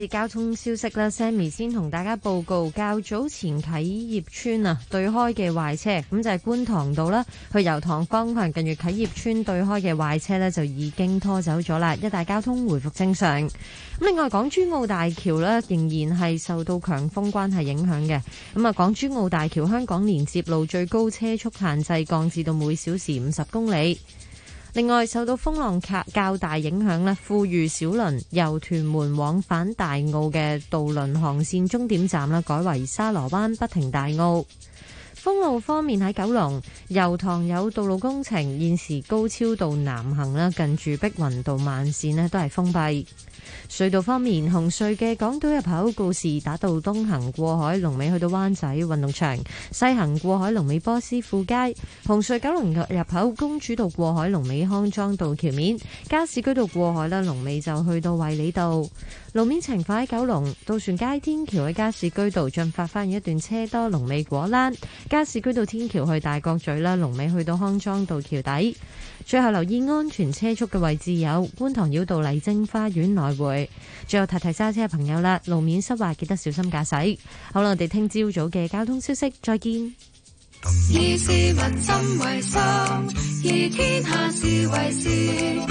交通消息啦 ，Sammy 先同大家報告，較早前啟業邨對開嘅壞車，咁就係觀塘道啦，去油塘方向近住啟業邨對開嘅壞車呢，就已經拖走咗啦，一帶交通回復正常。咁另外，港珠澳大橋呢，仍然係受到強風關係影響嘅，咁啊，港珠澳大橋香港連接路最高車速限制降至到每小時50公里。另外，受到風浪較大影響咧，富裕小輪由屯門往返大澳嘅渡輪航線終點站啦，改為沙螺灣不停大澳。封路方面，喺九龍油塘有道路工程，現時高超道南行啦，近住碧雲道慢線咧都係封閉。隧道方面，紅隧嘅港島入口告士打道東行過海龍尾去到灣仔運動場，西行過海龍尾波斯富街。紅隧九龍入口公主道過海龍尾康莊道橋面，加士居道過海啦，龍尾就去到衛理道。路面情況喺九龍渡船街天橋喺加士居道進發翻一段車多，龍尾果欄。加士居道天橋去大角咀啦，龍尾去到康莊道橋底。最後留意安全車速嘅位置有觀塘繞道麗晶花園來回。最後提揸車嘅朋友啦，路面濕滑，記得小心駕駛。好啦，我哋聽朝早嘅交通消息，再見。 以市民心為心，以天下事為事。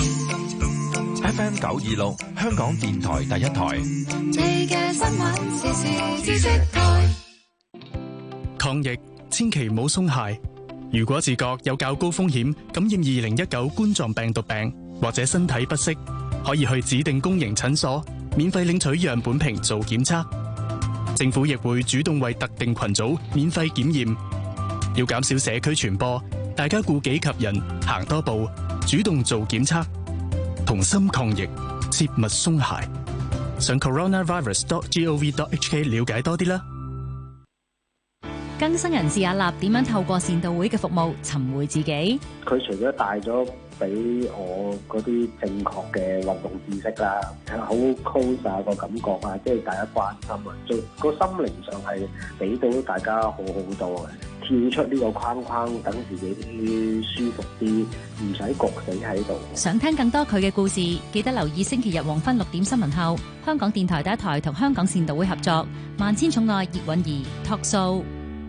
FM 926香港電台第一台。 你嘅新聞時事知識台。 抗疫千祈唔好鬆懈。如果自覺有較高風險感染2019冠狀病毒病，或者身體不適，可以去指定公營診所免費領取樣本瓶做檢測。政府亦會主動為特定群組免費檢驗。要減少社區傳播，大家顧己及人，行多步，主動做檢測，同心抗疫，切勿鬆懈。上 coronavirus.gov.hk 了解多啲啦。 更生人士阿立點樣透過善導會嘅服務尋回自己？佢除咗帶咗俾我嗰啲正確嘅運動知識啦，好 close 啊個感覺啊，即係大家關心啊，最個心靈上係俾到大家好好多嘅，跳出呢個框框，等自己舒服啲，唔使焗死喺度。 想聽更多佢嘅故事，記得留意星期日黃昏6點新聞後，香港電台第一台同香港善導會合作《萬千寵愛葉韻儀》Talk Show。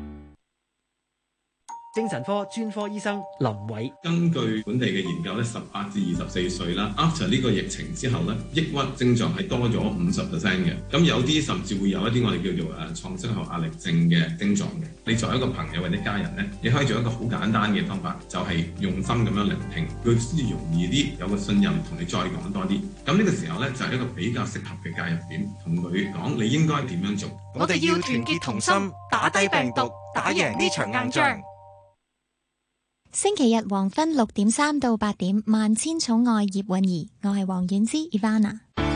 精神科專科醫生林偉， 根據本地嘅研究咧，18至24歲啦 ，after 呢個疫情之後咧，抑鬱症狀係多咗50% 嘅。咁有啲甚至會有一啲我哋叫做創傷後壓力症嘅症狀嘅。你作為一個朋友或者家人咧，你可以做一個好簡單嘅方法，就係用心咁樣聆聽，佢先容易啲有個信任同你再講多啲。咁呢個時候咧就係一個比較適合嘅介入點，同佢講你應該點樣做。 我哋要團結同心，打低病毒，打贏呢場硬仗。 星期日黃昏6點3到8點，萬千寵愛葉韻儀，我係黃婉之 Ivana。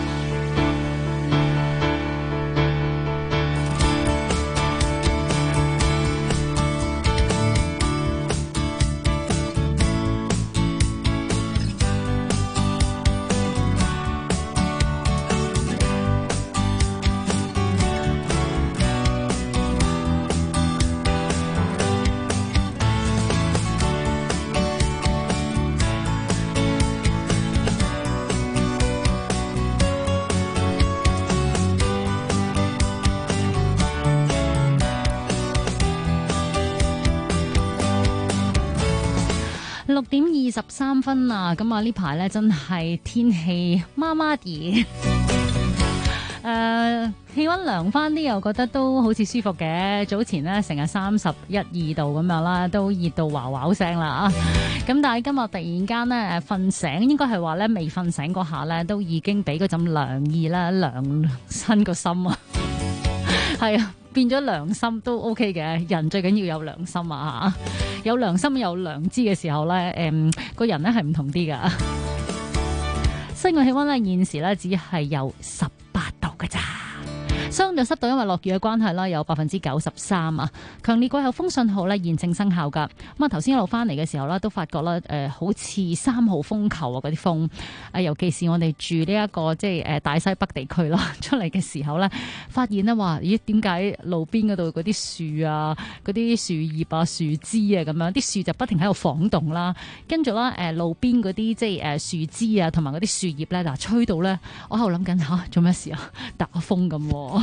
6點23分啊！咁啊呢排咧真係天氣麻麻地，氣溫涼翻啲，又覺得都好似舒服嘅。早前咧成日31、2度咁樣啦，都熱到嘩嘩聲啦。咁但係今日突然間咧瞓醒，應該係話咧未瞓醒嗰下咧，都已經俾嗰陣涼意啦，涼親個心啊！係啊，變咗良心都 OK 嘅，人最緊要有良心啊！有良心有良知嘅時候咧，個人咧係唔同啲噶。室外氣溫咧現時咧只係有18度㗎咋。 相對濕度因為落雨嘅關係啦，有93%啊。強烈季候風信號咧現正生效㗎。咁啊頭先一路翻嚟嘅時候咧，都發覺啦好似3號風球啊嗰啲風，尤其是我哋住呢一個即係大西北地區啦，出嚟嘅時候咧，發現咧話咦點解路邊嗰度嗰啲樹啊、嗰啲樹葉啊、樹枝啊咁樣，啲樹就不停喺度晃動啦，跟住啦路邊嗰啲即係樹枝啊同埋嗰啲樹葉咧嗱吹到咧，我喺度諗緊做咩事啊？打風咁喎。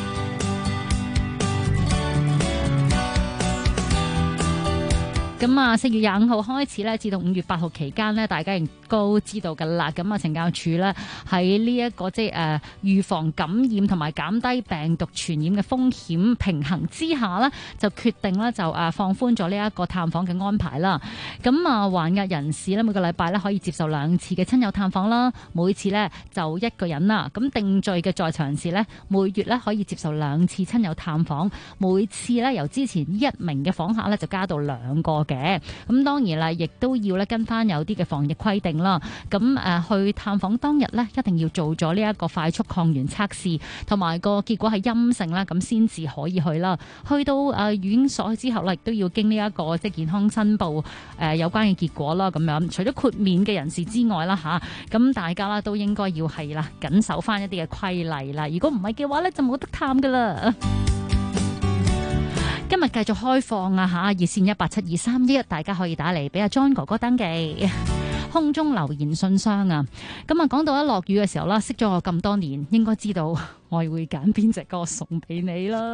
咁啊，4月25號開始咧，至到5月8號期間呢，大家亦都知道㗎啦。咁啊，懲教署咧喺呢一個即係預防感染同埋減低病毒傳染嘅風險平衡之下呢，就決定咧就放寬咗呢一個探訪嘅安排啦。咁啊，還押人士呢，每個禮拜咧可以接受2次嘅親友探訪啦，每次呢就1個人啦。咁定罪嘅在囚人士呢，每月咧可以接受2次親友探訪，每次咧由之前1名嘅訪客咧就加到2個嘅。咁當然啦，亦都要咧跟翻有啲嘅防疫規定啦。咁去探訪當日咧，一定要做咗呢一個快速抗原測試，同埋個結果係陰性啦，咁先至可以去啦。去到院所之後咧，亦都要經呢一個即係健康申報有關嘅結果啦。咁樣除咗豁免嘅人士之外啦吓，咁大家啦都應該要係啦緊守翻一啲嘅規例啦。如果唔係嘅話咧，就冇得探噶啦。今日繼續開放啊嚇，熱線1872311，大家可以打嚟俾阿 John 哥哥登記。空中留言信箱啊，咁啊講到一落雨嘅時候啦，識咗我咁多年，應該知道我會揀邊隻歌送俾你啦。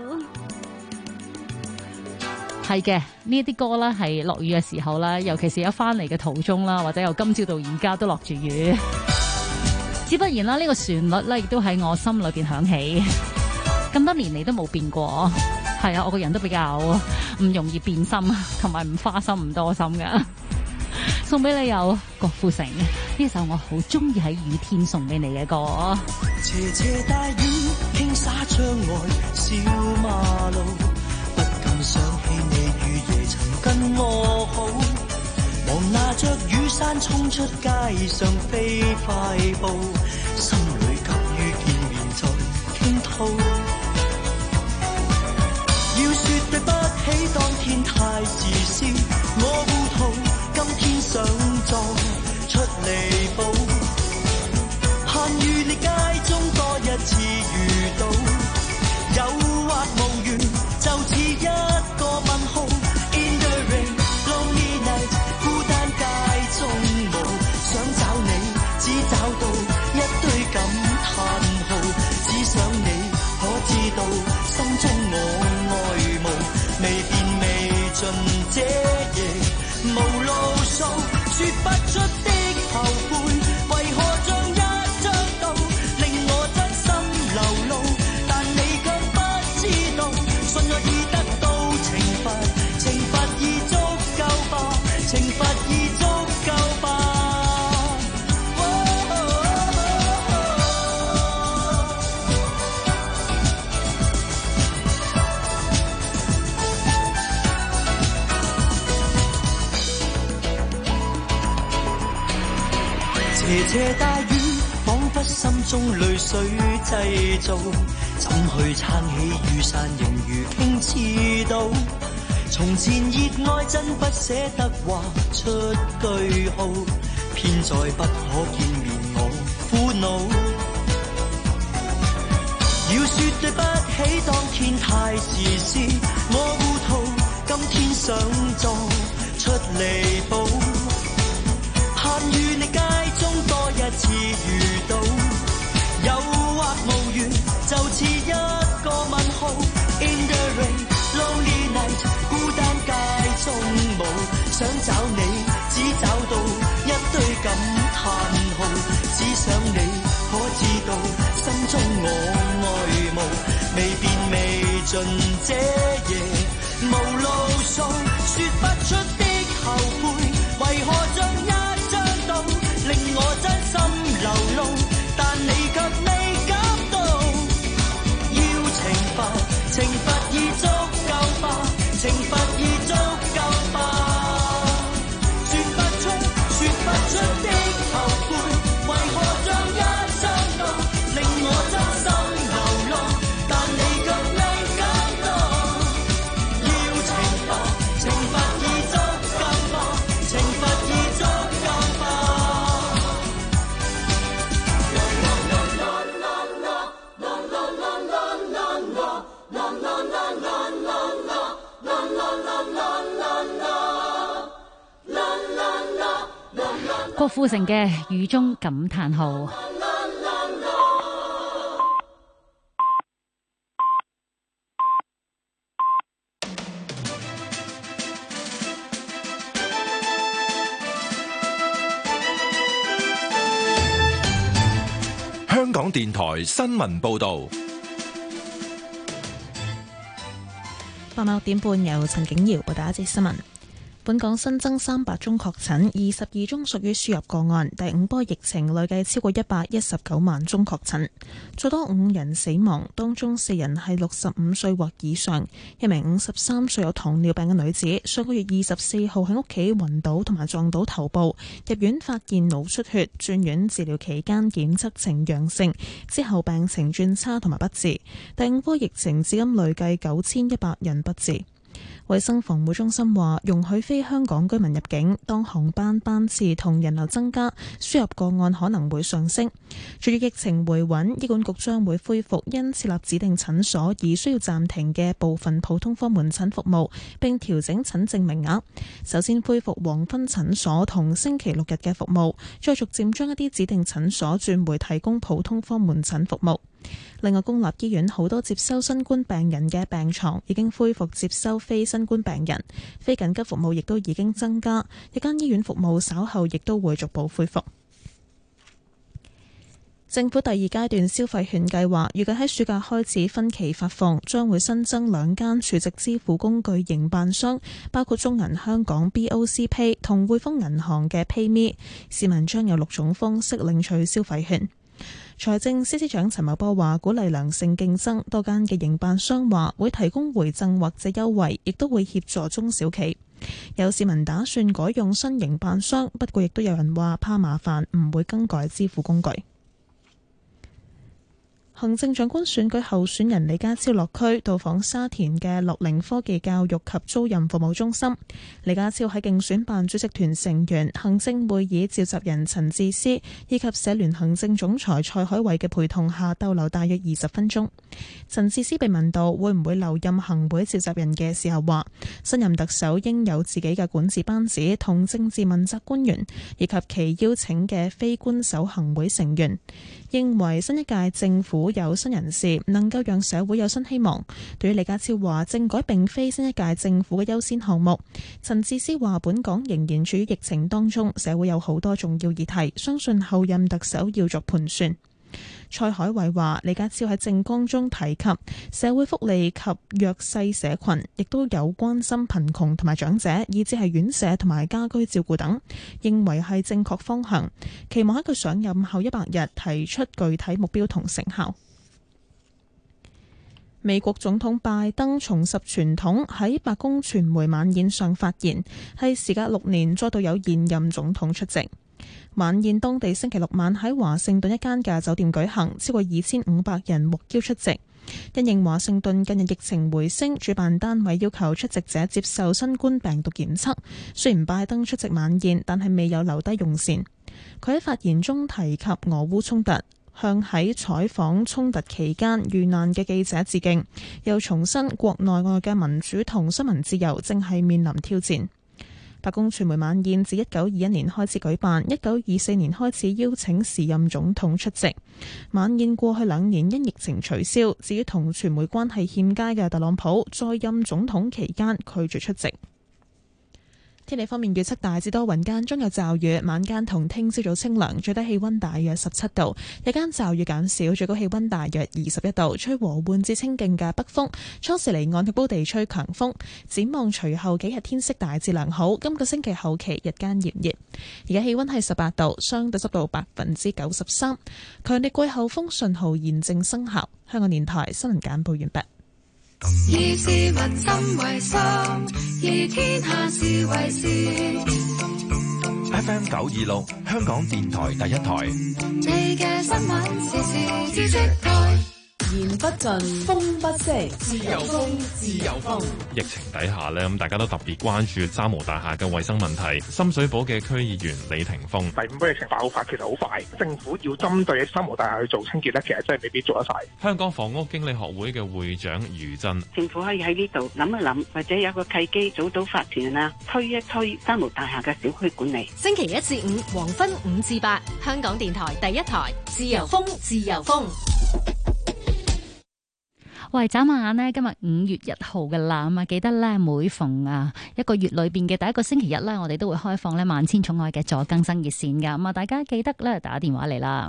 係嘅，呢啲歌咧係落雨嘅時候啦，尤其是一翻嚟嘅途中啦，或者由今朝到而家都落住雨。只不然啦，呢個旋律咧亦都喺我心裏邊響起，咁多年嚟都冇變過。係啊，我個人都比較唔容易變心，同埋唔花心唔多心㗎。送俾你有郭富城呢首我好中意喺雨天送俾你嘅歌。 斜斜大雨傾灑窗外小馬路，不禁想起你雨夜曾跟我好，忙拿着雨傘衝出街上飛快步，心裏急於見面再傾吐。要說對不起，當天太自私，我糊塗，今天想再出離譜，盼與你街中多一次遇到，誘惑無緣，就似一個問號。In the rain, lonely night， 孤單街中無，想找你，只找到一堆感嘆號，只想你可知道，心中我未變未盡，這夜無路數，說不出的後悔，為何像一張道，令我真心流露，但你卻不知道，信我已得到懲罰，懲罰已足夠吧，懲罰已足夠吧。斜斜大雨，彷彿心中淚水製造，怎去撐起雨傘，仍如傾刺刀。從前熱愛真不捨得畫出句號，偏在不可見面我苦惱。要說對不起，當天太自私，我糊塗，今天想再出離譜，盼與你街中多一次遇到，誘惑無緣，就似一個問號。In the rain, lonely night， 孤單街中無，想找你，只找到一堆感嘆號，只想你可知道，心中我愛慕，未變未盡，這夜無路數，說不出的後悔，為何像一令我真心流露，但你卻未感到。要懲罰，懲罰已足夠吧，懲罰已足夠吧。說不出，說不出的後悔，為何像一張道，令我真心流露， 郭富城嘅雨中感嘆號。 香港電台新聞報道。 傍晚6點半由陳景瑤報道一節新聞。本港新增300宗確診，22宗屬於輸入個案。第5波疫情累計超過119萬宗確診，再多5人死亡，當中4人係65歲或以上。一名53歲有糖尿病嘅女子，上個月24號喺屋企暈倒同埋撞到頭部，入院發現腦出血，轉院治療期間檢測呈陽性，之後病情轉差同埋不治。第5波疫情至今累計9100人不治。衛生防護中心話，容許非香港居民入境，當航班班次同人流增加，輸入個案可能會上升。隨住疫情回穩，醫管局將會恢復因設立指定診所而需要暫停嘅部分普通科門診服務，並調整診症名額。首先恢復黃昏診所同星期六日嘅服務，再逐漸將一啲指定診所轉回提供普通科門診服務。另外，公立醫院好多接收新冠病人嘅病床已經恢復接收非新冠病人，非緊急服務亦都已經增加，日間醫院服務稍後亦都會逐步恢復。政府第2階段消費券計劃預計喺暑假開始分期發放，將會新增2間儲值支付工具營辦商，包括中銀香港 BOC Pay 同匯豐銀行嘅 PayMe， 市民將有6種方式領取消費券。財政司司長陳茂波話，鼓勵良性競爭，多間嘅營辦商話會提供回贈或者優惠，亦都會協助中小企。有市民打算改用新營辦商，不過亦都有人話怕麻煩，唔會更改支付工具。行政長官選舉候選人李家超落區到訪沙田嘅樂齡科技教育及租賃服務中心。李家超喺競選辦主席團成員、行政會議召集人陳智思以及社聯行政總裁蔡海偉嘅陪同下逗留大約20分鐘。陳智思被問到會唔會留任行會召集人嘅時候，話新任特首應有自己嘅管治班子同政治問責官員，以及其邀請嘅非官守行會成員，認為新一屆政府有新人士，能夠讓社會有新希望。對於李家超話政改並非新一屆政府嘅優先項目，陳智思話本港仍然處於疫情當中，社會有好多重要議題，相信後任特首要作盤算。蔡海偉話李家超喺政綱中提及社會福利及弱勢社群，亦都有關心貧窮同埋長者，以至係院舍同埋家居照顧等，認為係正確方向，期望喺佢上任後100日提出具體目標同成效。美國總統拜登重拾傳統，喺白宮傳媒晚宴上發言，係時隔6年再度有現任總統出席。晚宴當地星期六晚喺華盛頓一間嘅酒店舉行，超過2500人獲邀出席。因應華盛頓近日疫情回升，主辦單位要求出席者接受新冠病毒檢測。雖然拜登出席晚宴，但係未有留低用膳。佢喺發言中提及俄烏衝突，向喺採訪衝突期間遇難嘅記者致敬，又重申國內外嘅民主同新聞自由正係面臨挑戰。白宮傳媒晚宴自1921年開始舉辦，1924年開始邀請時任總統出席。晚宴過去2年因疫情取消。至於同傳媒關係欠佳嘅特朗普，在任總統期間拒絕出席。天氣方面，預測大致多雲間中有驟雨，晚間同聽朝早清涼，最低氣溫大約17度，日間驟雨減少，最高氣溫大約21度，吹和緩至清勁嘅北風，初時離岸及高地吹強風。展望隨後幾日天色大致良好，今個星期後期日間炎熱。而家氣溫係18度，相對濕度93%，強烈季候風信號現正生效。香港電台新聞簡報完畢。 以市民心為心，以天下事為事。 FM 926，香港電台第一台。 你嘅新聞時事知識台。 不盡，風不息，自由風，自由風。 疫情底下呢，咁大家都特別關注三無大廈嘅衛生問題。深水埗嘅區議員李霆鋒： 第五波疫情爆發其實好快，政府要針對三無大廈去做清潔呢，其實真係未必做得晒。 香港房屋經理學會嘅會長余震： 政府可以喺呢度諗一諗，或者有個契機早到法團啦，推一推三無大廈嘅小區管理。 星期1至5黃昏5至8，香港電台第一台，自由風，自由風。 喂，眨下眼呢，今日5月1號嘅啦，咁啊記得咧，每逢一個月裏邊嘅第一個星期日咧，我哋都會開放咧萬千寵愛嘅助更生熱線噶，咁啊大家記得咧打電話嚟啦。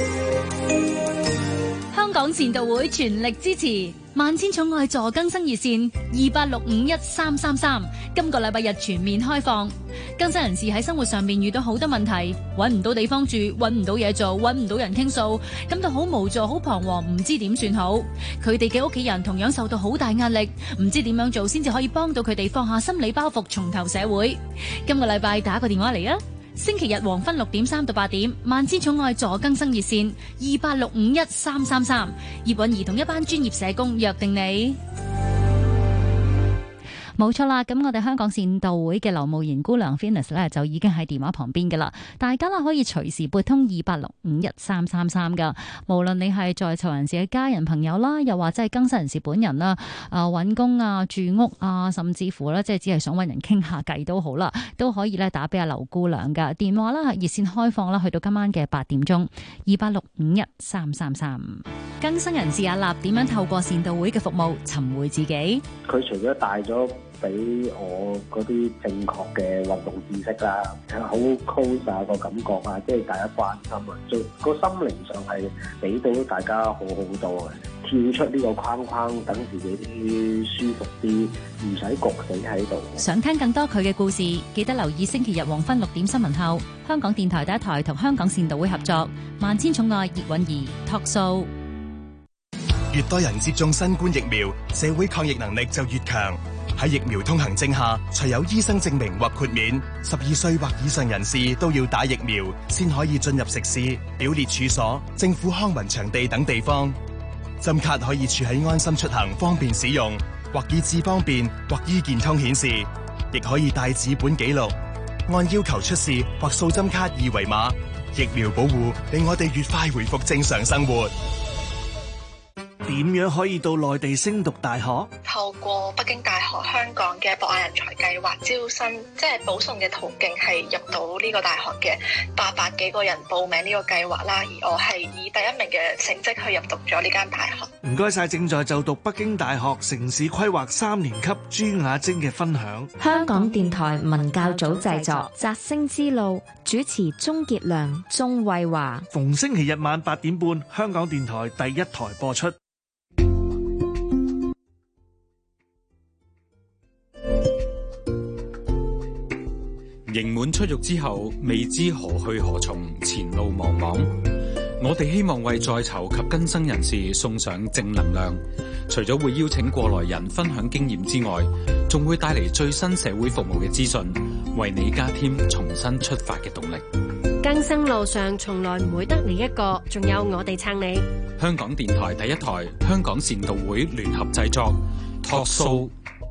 香港善道會全力支持萬千寵愛助更生熱線28651333，今個禮拜日全面開放。更生人士喺生活上面遇到好多問題，揾唔到地方住，揾唔到嘢做，揾唔到人傾訴，感到好無助、好彷徨，唔知點算好。佢哋嘅屋企人同樣受到好大壓力，唔知點樣做先至可以幫到佢哋放下心理包袱，重投社會。今個禮拜打個電話嚟啊！星期日黃昏6點3到8點，萬千寵愛助更生熱線28651333，葉韻儀同一班專業社工約定你。冇錯啦，咁我哋香港善道會嘅劉慕賢姑娘 Venus 咧就已經喺電話旁邊嘅啦，大家啦可以隨時撥通28651333噶，無論你係在囚人士嘅家人朋友啦，又或者係更生人士本人啦，揾工啊、住屋啊，甚至乎咧即係只係想揾人傾下偈都好啦，都可以咧打俾阿劉姑娘噶，電話啦熱線開放啦，去到今晚嘅8點鐘，28651333。更生人士阿立點樣透過善道會嘅服務尋回自己？佢除咗帶咗俾我嗰啲正確嘅運動知識啦，好 close 啊個感覺啊，即係大家關心啊，做個心靈上係俾到大家好好多嘅，跳出呢個框框，等自己啲舒服啲，唔使焗死喺度。想聽更多佢嘅故事，記得留意星期日黃昏6點新聞後，香港電台第一台同香港善道會合作，萬千寵愛葉韻儀 Talk Show。 越多人接種新冠疫苗，社會抗疫能力就越強。喺疫苗通行證下，除有醫生證明或豁免，12歲或以上人士都要打疫苗，先可以進入食肆、表列處所、政府康文場地等地方。針卡可以儲喺安心出行，方便使用，或以智方便或醫健通顯示，亦可以帶紙本記錄，按要求出示或掃針卡二維碼。疫苗保護令我哋越快回復正常生活。 點樣可以到內地升讀大學？ 透過北京大學香港嘅博雅人才計劃招生，即係保送嘅途徑係入到呢個大學嘅800幾個人報名呢個計劃啦，而我係以第一名嘅成績去入讀咗呢間大學。 唔該晒，正在就讀北京大學城市規劃3年級朱雅晶嘅分享。 香港電台文教組製作，摘星之路，主持鍾傑良、鍾慧華。 逢星期日晚8點半，香港電台第一台播出。 刑滿出獄之後，未知何去何從，前路茫茫。我哋希望為在囚及更生人士送上正能量，除咗會邀請過來人分享經驗之外，仲會帶嚟最新社會服務嘅資訊，為你加添重新出發嘅動力。 更生路上從來唔會得你一個，仲有我哋撐你。 香港電台第一台，香港善道會聯合製作 Talk Show。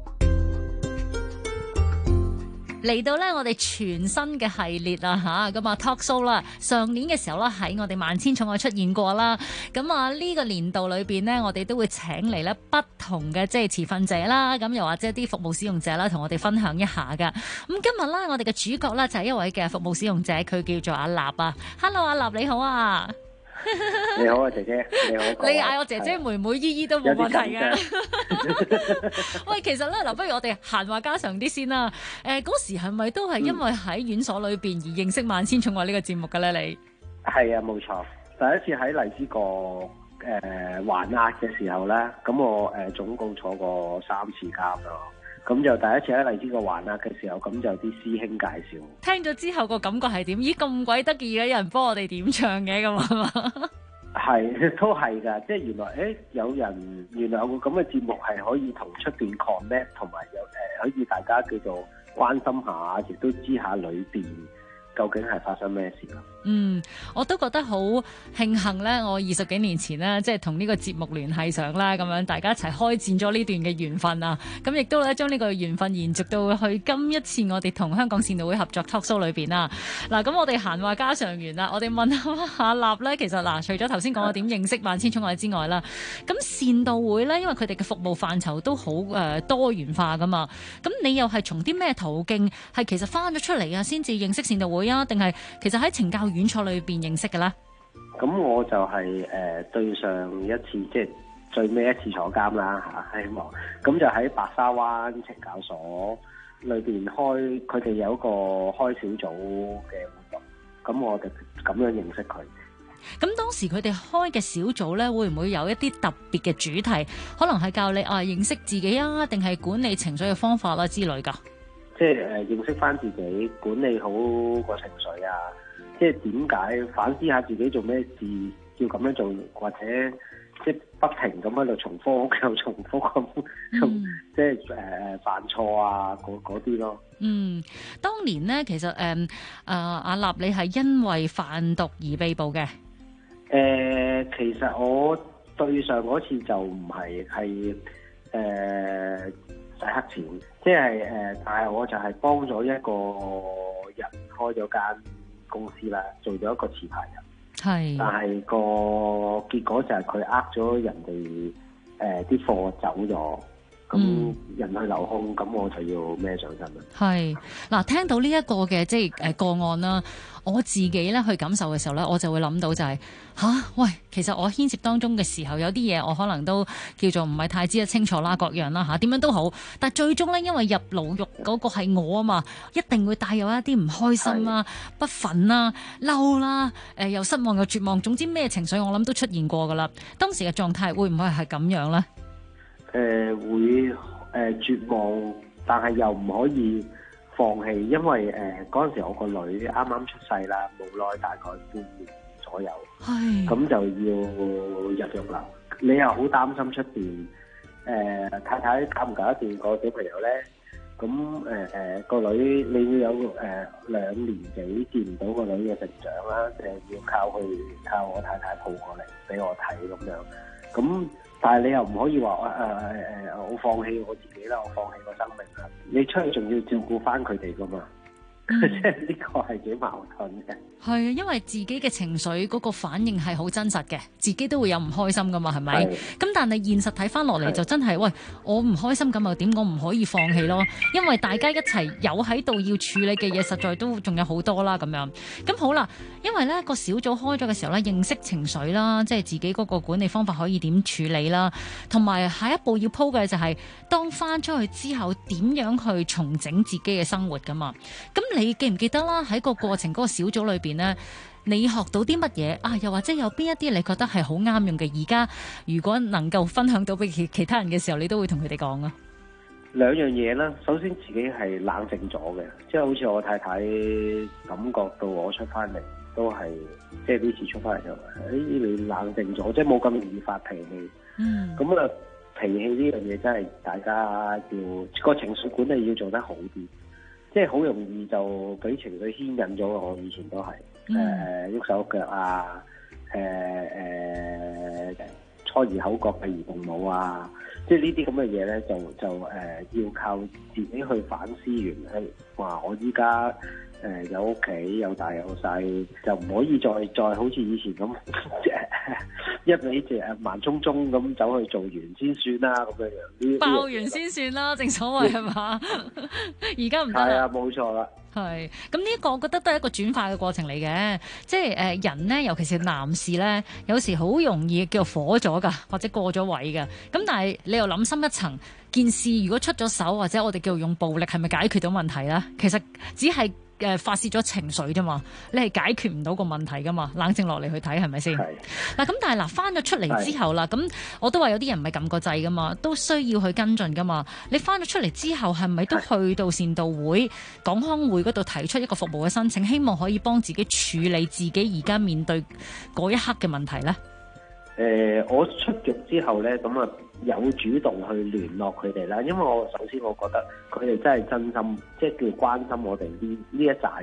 嚟到咧，我哋全新嘅系列啊吓，咁啊 Talk Show 啦，上年嘅時候咧喺我哋萬千寵愛出現過啦，咁啊呢個年度裏邊呢，我哋都會請嚟咧不同嘅即係持份者啦，咁又或者啲服務使用者啦，同我哋分享一下噶。咁今日咧，我哋嘅主角咧就係一位嘅服務使用者，佢叫做阿立啊。Hello， 阿立你好啊！ 你好啊，姐姐，你好。 你嗌我姐姐、妹妹、姨姨都冇問題嘅。喂，其實咧嗱，不如我哋閒話家常啲先啦。嗰時係咪都係因為喺院所裏邊而認識萬千寵愛呢個節目嘅咧？你係啊，冇錯。第一次喺荔枝角還押嘅時候咧，咁我總共坐過3次監咯。咁就第一次喺荔枝角還押嘅時候，咁就啲師兄介紹。聽咗之後個感覺係點？咦，咁鬼得意嘅，有人幫我哋點唱嘅咁啊嘛？係，都係㗎。即係原來有人原來有個咁嘅節目係可以同出邊 connect， 同埋有可以大家叫做關心下，亦都知下裏邊究竟係發生咩事咯。 我都覺得好慶幸咧，我20幾年前咧，即係同呢個節目聯繫上啦，咁樣大家一齊開展咗呢段嘅緣分啊！咁亦都咧將呢個緣分延續到去今一次我哋同香港善導會合作 talk show 裏邊啦。嗱，咁我哋閒話家常完啦，我哋問下阿立咧，其實嗱，除咗頭先講我點認識萬千寵愛之外啦，咁善導會咧，因為佢哋嘅服務範疇都好多元化噶嘛，咁你又係從啲咩途徑係其實翻咗出嚟啊，先至認識善導會啊，定係其實喺懲教院所裏邊認識嘅咧？ 咁我就係對上一次即係最尾一次坐監啦嚇，希望咁就喺白沙灣懲教所裏邊開，佢哋有一個開小組嘅活動，咁我哋咁樣認識佢。 咁當時佢哋開嘅小組咧，會唔會有一啲特別嘅主題？可能係教你認識自己啊，定係管理情緒嘅方法啦之類㗎？ 即係認識翻自己，管理好個情緒啊！即係點解反思下自己做咩事要咁樣做，或者即係不停咁喺度重複又重複咁，即係犯錯啊嗰啲咯。 當年咧其實阿立你係因為販毒而被捕嘅。 其實我對上嗰次就唔係洗黑錢，即係但係我就係幫咗一個人開咗間公司啦，做咗一個持牌人。係，但係個結果就係佢呃咗人哋啲貨走咗，咁人去樓空，咁我就要孭上身啦。係， 嗱，聽到呢一個嘅即係個案啦，我自己咧去感受嘅時候咧，我就會諗到就係喂，其實我牽涉當中嘅時候，有啲嘢我可能都叫做唔係太知得清楚啦，各樣啦點樣都好，但最終咧，因為入牢獄嗰個係我啊嘛，一定會帶有一啲唔開心啦、不忿啦、嬲啦、又失望又絕望，總之咩情緒我諗都出現過噶啦。當時嘅狀態會唔會係咁樣咧？ 會絕望，但係又唔可以放棄，因為嗰陣時我個女啱啱出世啦，冇耐大概半年左右，咁就要入獄啦。你又好擔心出邊太太搞唔搞得掂個小朋友咧？咁個女你要有2年幾見唔到個女嘅成長啦，要靠我太太抱過嚟俾我睇咁樣。咁但係你又唔可以話我放棄我自己啦，我放棄個生命啦。你出去仲要照顧翻佢哋噶嘛？即係呢個係幾矛盾嘅。係啊， 因為自己嘅情緒嗰個反應係好真實嘅，自己都會有唔開心噶嘛，係咪？咁但係現實睇翻落嚟就真係，喂，我唔開心咁又點？我唔可以放棄咯，因為大家一齊有喺度要處理嘅嘢，實在都仲有好多啦咁樣。咁好啦，因為呢個小組開咗嘅時候呢，認識情緒啦，即係自己嗰個管理方法可以點處理啦，同埋下一步要鋪嘅就係當翻出去之後點樣去重整自己嘅生活噶嘛。咁你記唔記得啦？喺個過程嗰個小組裏邊呢，你學到啲乜嘢啊？又或者有邊一啲你覺得係好啱用嘅？而家如果能夠分享到俾其他人嘅時候，你都會同佢哋講啊。 2樣嘢啦，首先自己係冷靜咗嘅，即係好似我太太感覺到我出翻嚟都係，即係呢次出翻嚟就你冷靜咗，即係冇咁容易發脾氣。咁啊，脾氣呢樣嘢真係大家要個情緒管理要做得好啲。即係好容易就俾情緒牽引咗，我以前都係喐手喐腳啊，初二口角嘅兒童舞啊，即係呢啲咁嘅嘢咧，就要靠自己去反思完，話我依家有屋企有大有細，就唔可以再好似以前咁一味慢匆匆咁走去做完先算啦，咁樣樣爆完先算啦，正所謂係嘛？而家唔得啦。係啊， 冇錯啦。 係咁呢一個，我覺得都係一個轉化嘅過程嚟嘅。即係人咧，尤其是男士咧，有時好容易叫火咗噶，或者過咗位嘅。咁但係你又諗深一層，件事如果出咗手，或者我哋叫用暴力，係咪解決到問題咧？其實只係發泄咗情緒啫嘛，你係解決唔到個問題噶嘛。冷靜落嚟去睇係咪先？嗱咁但係翻咗出嚟之後啦，咁我都話有啲人唔係撳個掣噶嘛，都需要去跟進噶嘛。你翻咗出嚟之後係咪都去到善導會、港康會嗰度提出一個服務嘅申請，希望可以幫自己處理自己而家面對嗰一刻嘅問題咧？ 我出獄之後咧，咁啊有主動去聯絡佢哋啦，因為我首先我覺得佢哋真係真心，即係叫關心我哋呢一紮人，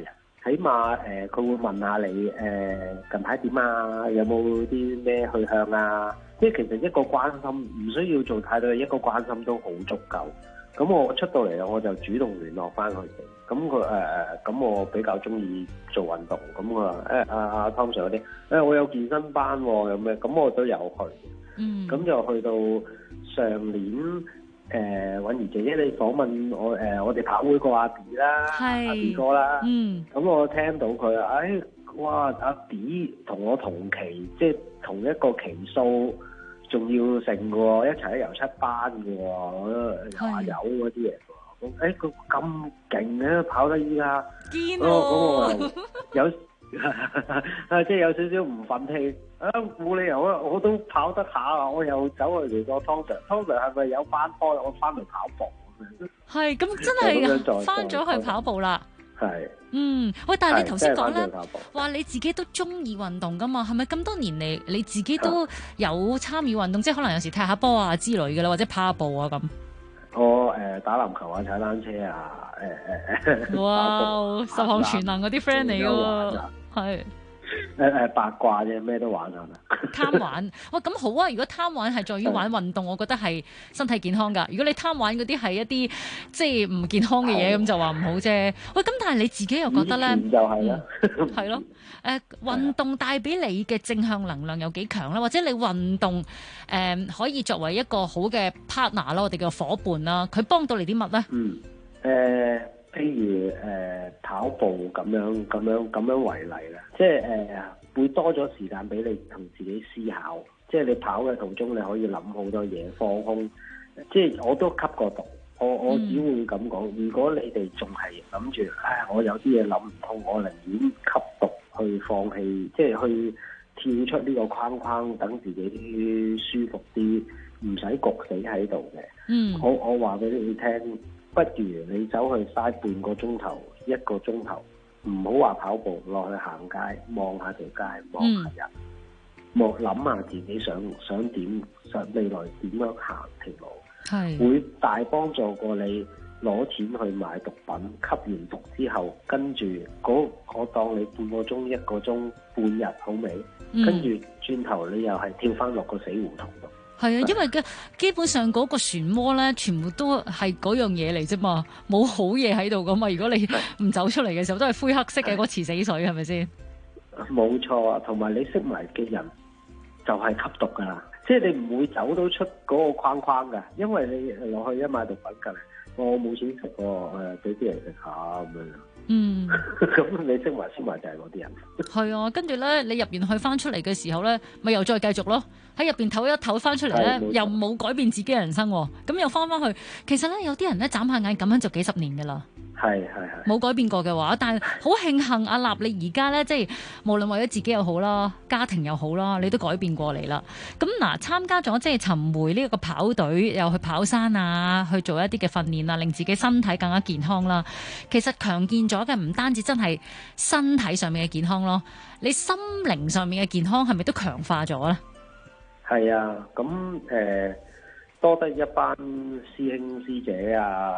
起碼佢會問下你近排點啊，有冇啲咩去向啊？即係其實一個關心唔需要做太多，一個關心都好足夠。咁我出到嚟我就主動聯絡翻佢哋。咁咁我比較中意做運動。咁我話阿Tom Sir 嗰啲我有健身班喎，有咩？咁我都有去。咁就去到上年尹怡姐姐你訪問我哋跑會個阿 B 啦，阿 B 哥啦。咁我聽到佢哇阿 B 同我同期，即係同一個期數。仲要成嘅喎，一齊喺油漆班嘅喎，下游嗰啲嘢喎。佢咁勁嘅，跑得依家堅喎。有即係有少少唔憤氣。冇理由啊！我都跑得下啊！我又走去嚟個湯 Sir 係咪有班開？我翻嚟跑步咁樣。 係咁真係翻咗去跑步啦。 係。 喂，但係你頭先講咧，話你自己都中意運動噶嘛？係咪咁多年嚟你自己都有參與運動？即係可能有時踢下波啊之類嘅啦，或者跑下步啊咁。 我打籃球啊，踩單車啊， 哇！十項全能嗰啲 friend 嚟嘅喎，係。 八卦啫，咩都玩下啦。 貪玩，哇咁好啊！如果貪玩係在於玩運動，我覺得係身體健康㗎。如果你貪玩嗰啲係一啲即係唔健康嘅嘢，咁就話唔好啫。喂，咁但係你自己又覺得咧？ 就係啦， 係咯。運動帶俾你嘅正向能量有幾強咧？或者你運動可以作為一個好嘅 partner 啦，我哋嘅夥伴啦，佢幫到你啲乜咧？ 譬如跑步咁樣為例啦，即係會多咗時間俾你同自己思考，即係你跑嘅途中你可以諗好多嘢，放空。即係我都吸過毒，我只會咁講。如果你哋仲係諗住，我有啲嘢諗唔通，我寧願吸毒去放棄，即係去跳出呢個框框，等自己舒服啲，唔使焗死喺度嘅。我話俾你聽。不如你走去嘥半個鐘頭、一個鐘頭，唔好話跑步，落去行街，望下條街，望下人，諗下自己想點，未來點樣行條路，會大幫助過你攞錢去買毒品，吸完毒之後，跟住我當你半個鐘、一個鐘、半日好未？跟住轉頭你又係跳翻落個死胡同度。 係啊，因為基本上嗰個漩渦咧，全部都係嗰樣嘢嚟啫嘛，冇好嘢喺度噶嘛。如果你唔走出嚟嘅時候，都係灰黑色嘅嗰池死水，係咪先？ 冇錯啊，同埋你識埋嘅人就係吸毒噶啦，即係你唔會走到出嗰個框框噶，因為你落去一買毒品隔離，我冇錢食喎，俾啲人食下咁樣。咁你識埋就係嗰啲人。 係啊，跟住咧，你入完去翻出嚟嘅時候咧，咪又再繼續咯。喺入邊唞一唞翻出嚟咧，又冇改變自己嘅人生，咁又翻翻去。其實咧，有啲人咧眨下眼咁樣就幾十年噶啦。係冇改變過嘅話，但係好慶幸阿立你而家咧，即係無論為咗自己又好啦，家庭又好啦，你都改變過嚟啦。咁嗱，參加咗即係尋回呢一個跑隊，又去跑山啊，去做一啲嘅訓練啊，令自己身體更加健康啦。其實強健咗嘅唔單止真係身體上面嘅健康咯，你心靈上面嘅健康係咪都強化咗咧？ 係啊，咁多得一班師兄師姐啊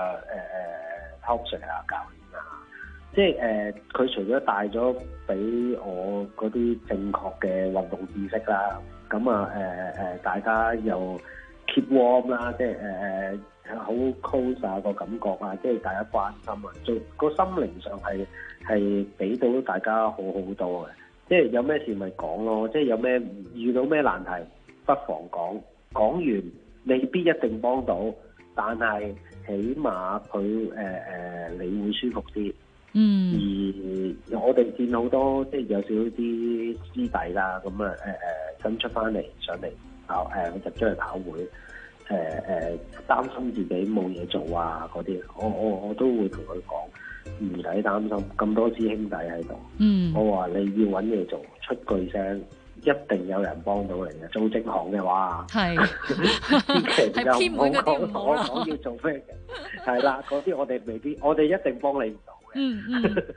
，Tom Sir 啊，教練啊，即係佢除咗帶咗俾我嗰啲正確嘅運動知識啦，咁啊大家又 keep warm 啦，即係好 close 啊個感覺啊，即係大家關心啊，做個心靈上係俾到大家好好多嘅，即係有咩事咪講咯，即係有咩遇到咩難題，不妨講完，未必一定幫到，但係起碼佢你會舒服啲。而我哋見好多即係有少少啲師弟啦，咁啊新出翻嚟上嚟跑入咗嚟跑會，擔心自己冇嘢做啊嗰啲，我都會同佢講，唔使擔心，咁多師兄弟喺度。我話你要揾嘢做，出句聲。一定有人幫到你嘅，做正行嘅話，係偏門嗰啲唔好啦。我講要做咩嘅，係啦，嗰啲我哋未必，我哋一定幫你唔到嘅。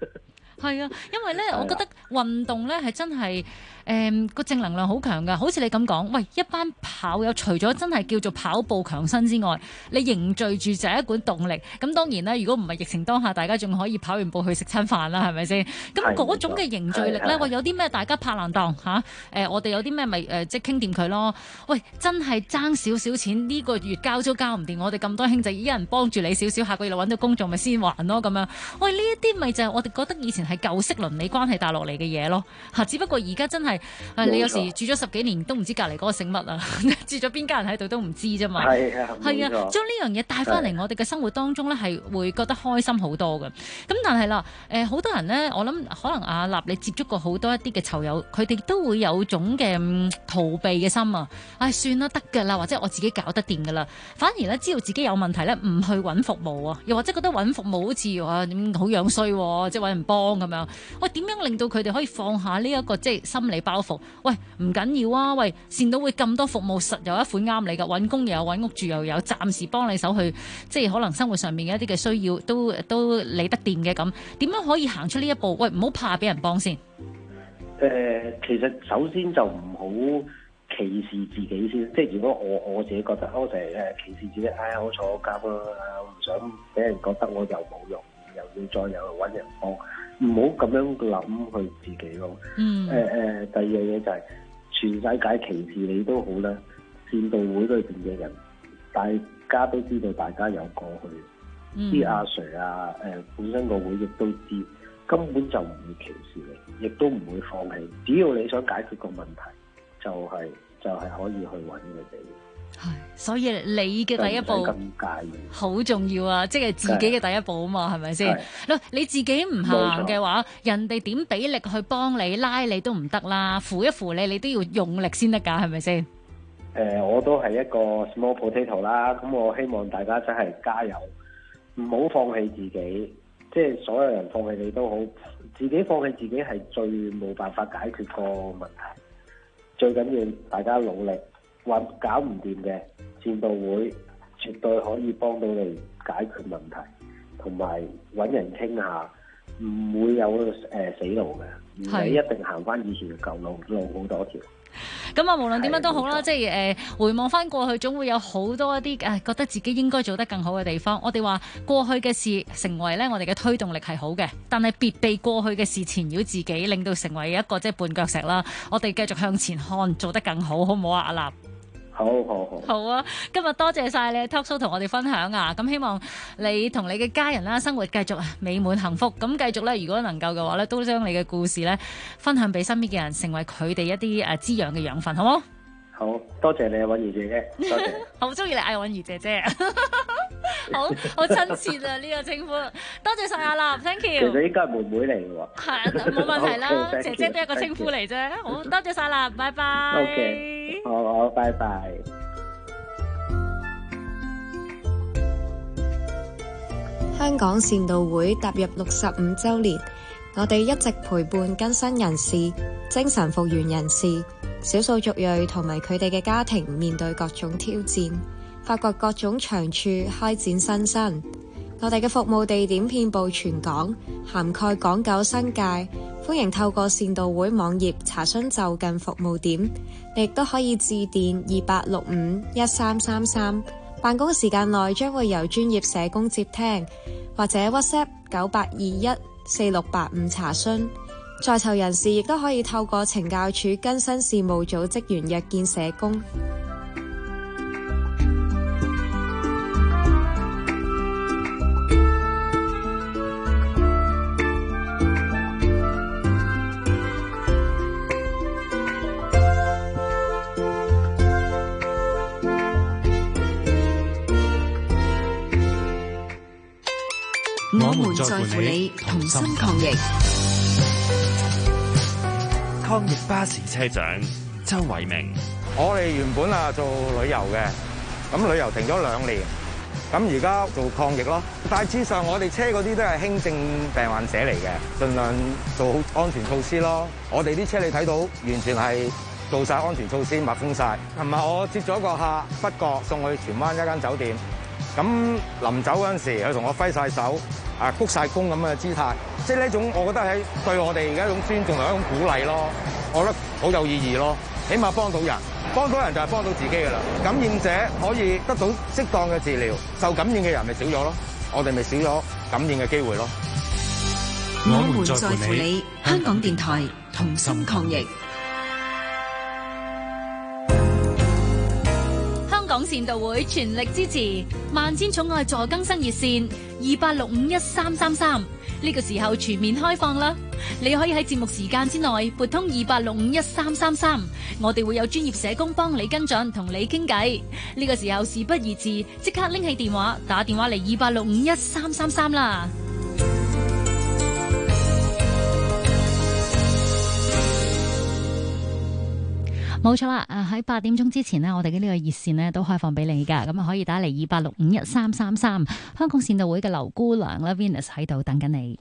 係啊，因為咧，我覺得運動咧係真係個正能量好強㗎。好似你咁講，喂，一班跑友除咗真係叫做跑步強身之外，你凝聚住就係一股動力。咁當然啦，如果唔係疫情當下，大家仲可以跑完步去食餐飯啦，係咪先？咁嗰種嘅凝聚力咧，喂，有啲咩大家拍爛檔嚇？我哋有啲咩咪即係傾掂佢咯？喂，真係爭少少錢，呢個月交租交唔掂，我哋咁多兄弟，一人幫住你少少，下個月揾到工作咪先還咯咁樣。喂，呢一啲咪就係我哋覺得以前係舊式倫理關係帶落嚟嘅嘢咯嚇，只不過而家真係你有時住咗10幾年都唔知隔離嗰個姓乜啊，住咗邊家人喺度都唔知啫嘛。係啊，將呢樣嘢帶翻嚟我哋嘅生活當中咧，係會覺得開心好多嘅。咁但係啦，好多人咧，我諗可能阿立你接觸過好多一啲嘅囚友，佢哋都會有種嘅逃避嘅心啊！唉，算啦，得㗎啦，或者我自己搞得掂㗎啦。反而咧，知道自己有問題咧，唔去揾服務啊，又或者覺得揾服務好似話點好樣衰喎，即係揾人幫咁樣。喂，點樣令到佢哋可以放下呢一個即係心理包袱？喂，唔緊要啊！喂，善導會咁多服務，實有一款啱你㗎，揾工又有，揾屋住又有，暫時幫你手去，即係可能生活上面嘅一啲嘅需要都理得掂嘅咁。點樣可以行出呢一步？喂，唔好怕俾人幫先。 其實首先就唔好歧視自己先，即係如果我自己覺得，我成日歧視自己，我坐監啦，我唔想俾人覺得我又冇用，又要再有揾人幫，唔好咁樣諗去自己咯。第二樣嘢就係全世界歧視你都好啦，善導會裏邊嘅人，大家都知道大家有過去，啲阿 Sir 啊，本身個會亦都知，根本就唔會歧視你，亦都唔會放棄。只要你想解決個問題，就係可以去揾佢哋。 係，所以你嘅第一步好重要啊！即係自己嘅第一步啊嘛，係咪先？你自己唔行嘅話，人哋點俾力去幫你拉你都唔得啦，扶一扶你，你都要用力先得㗎，係咪先？ 我都係一個 small potato 啦，咁我希望大家真係加油，唔好放棄自己。即係所有人放棄你都好，自己放棄自己係最冇辦法解決個問題。最緊要大家努力，或搞唔掂嘅善導會絕對可以幫到你解決問題，同埋揾人傾下，唔會有死路嘅，唔係一定行翻以前嘅舊路好多條。 咁啊，無論點樣都好啦，即係回望翻過去，總會有好多一啲覺得自己應該做得更好嘅地方。我哋話過去嘅事成為咧我哋嘅推動力係好嘅，但係別被過去嘅事纏繞自己，令到成為一個即係絆腳石啦。我哋繼續向前看，做得更好，好唔好啊？阿立？好啊！今日多謝晒你 talk show 同我哋分享啊！咁希望你同你嘅家人啦，生活繼續美滿幸福。咁繼續咧，如果能夠嘅話咧，都將你嘅故事咧分享俾身邊嘅人，成為佢哋一啲滋養嘅養分，好冇？ 好多謝你啊，允儀姐姐，多謝。 好中意你嗌允儀姐姐，好親切啊！呢個稱呼，多謝晒阿立 ，thank you。 其實應該係妹妹嚟嘅喎。 係冇問題啦，姐姐都係一個稱呼嚟啫。好多謝晒阿立，拜拜。 OK， 好，拜拜。 香港善導會踏入65週年，我哋一直陪伴更新人士、精神復原人士、少數族裔同埋佢哋嘅家庭面對各種挑戰，發掘各種長處，開展新生。我哋嘅服務地點遍佈全港，涵蓋港九新界，歡迎透過善導會網頁查詢就近服務點，你亦都可以致電28651333，辦公時間內將會由專業社工接聽，或者 WhatsApp 98214685查詢。在囚人士亦都可以透過懲教署更新事務組職員約見社工。 我們在乎你，同心抗疫。 抗疫巴士車長周偉明， 我哋原本做旅遊嘅，咁旅遊停咗2年，咁而家做抗疫咯。大致上我哋車嗰啲都係輕症病患者嚟嘅，盡量做好安全措施咯。我哋啲車你睇到完全係做晒安全措施，密封晒。琴日我接咗個客北角送去荃灣一間酒店，咁臨走嗰陣時佢同我揮晒手。 鞠晒躬咁嘅姿態，即係呢種我覺得係對我哋而家一種尊重同一種鼓勵咯，我覺得好有意義咯，起碼幫到人就係幫到自己噶啦。感染者可以得到適當嘅治療，受感染嘅人咪少咗咯，我哋咪少咗感染嘅機會咯。 我們在乎你，香港電台同心抗疫。 香港善導會全力支持萬千寵愛助更生熱線28651333，呢個時候全面開放啦！你可以喺節目時間之內撥通28651333，我哋會有專業社工幫你跟進，同你傾偈。呢個時候事不宜遲，即刻拎起電話打電話嚟28651333啦！ 冇錯啦，喺8點鐘之前呢，我哋嘅呢個熱線呢都開放俾你噶，咁啊可以打嚟28651333。香港善導會嘅劉姑娘啦 Venus 喺度等緊你。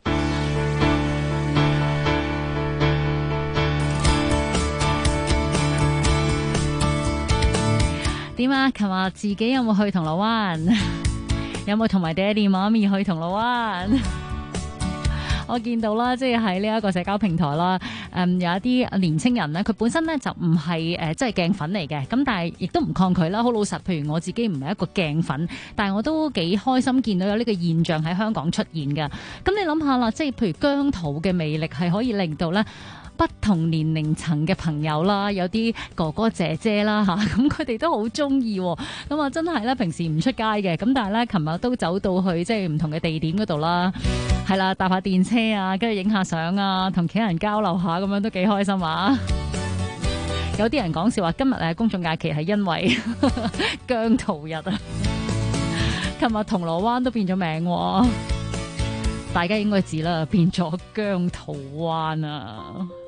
點啊？琴日自己有冇去銅鑼灣？有冇同埋爹哋媽咪去銅鑼灣？我見到啦，即係喺呢一個社交平台啦，有一啲年青人咧，佢本身咧就唔係即係鏡粉嚟嘅，咁但係亦都唔抗拒啦。好老實，譬如我自己唔係一個鏡粉，但係我都幾開心見到有呢個現象喺香港出現嘅。咁你諗下啦，即係譬如姜濤嘅魅力係可以令到咧不同年齡層嘅朋友啦，有啲哥哥姐姐啦嚇，咁佢哋都好中意，咁啊真係咧平時唔出街嘅，咁但係咧琴日都走到去即係唔同嘅地點嗰度啦，係啦，搭下電車啊，跟住影下相啊，同其他人交流下，咁樣都幾開心啊！有啲人講笑話，今日公眾假期係因為姜濤日啊，琴日銅鑼灣都變咗名喎，大家應該知啦，變咗姜濤灣啊！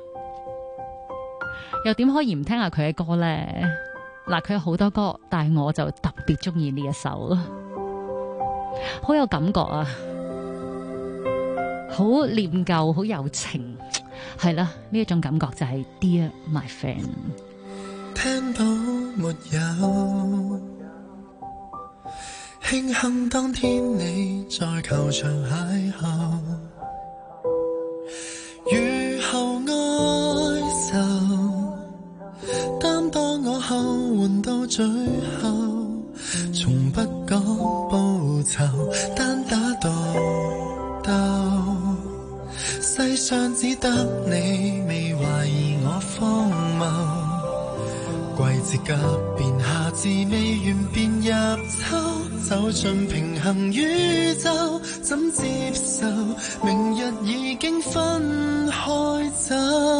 又點可以唔聽下佢嘅歌咧？嗱，佢有好多歌，但係我就特別中意呢一首，好有感覺啊，好念舊，好有情，係啦，呢一種感覺就係 Dear My Friend。 聽到沒有？慶幸當天你在球場邂逅，雨後哀愁，擔當我後援到最後，從不講報酬，單打獨鬥，世上只得你未懷疑我荒謬。季節急變，夏至未完便入秋，走進平衡宇宙，怎接受明日已經分開走？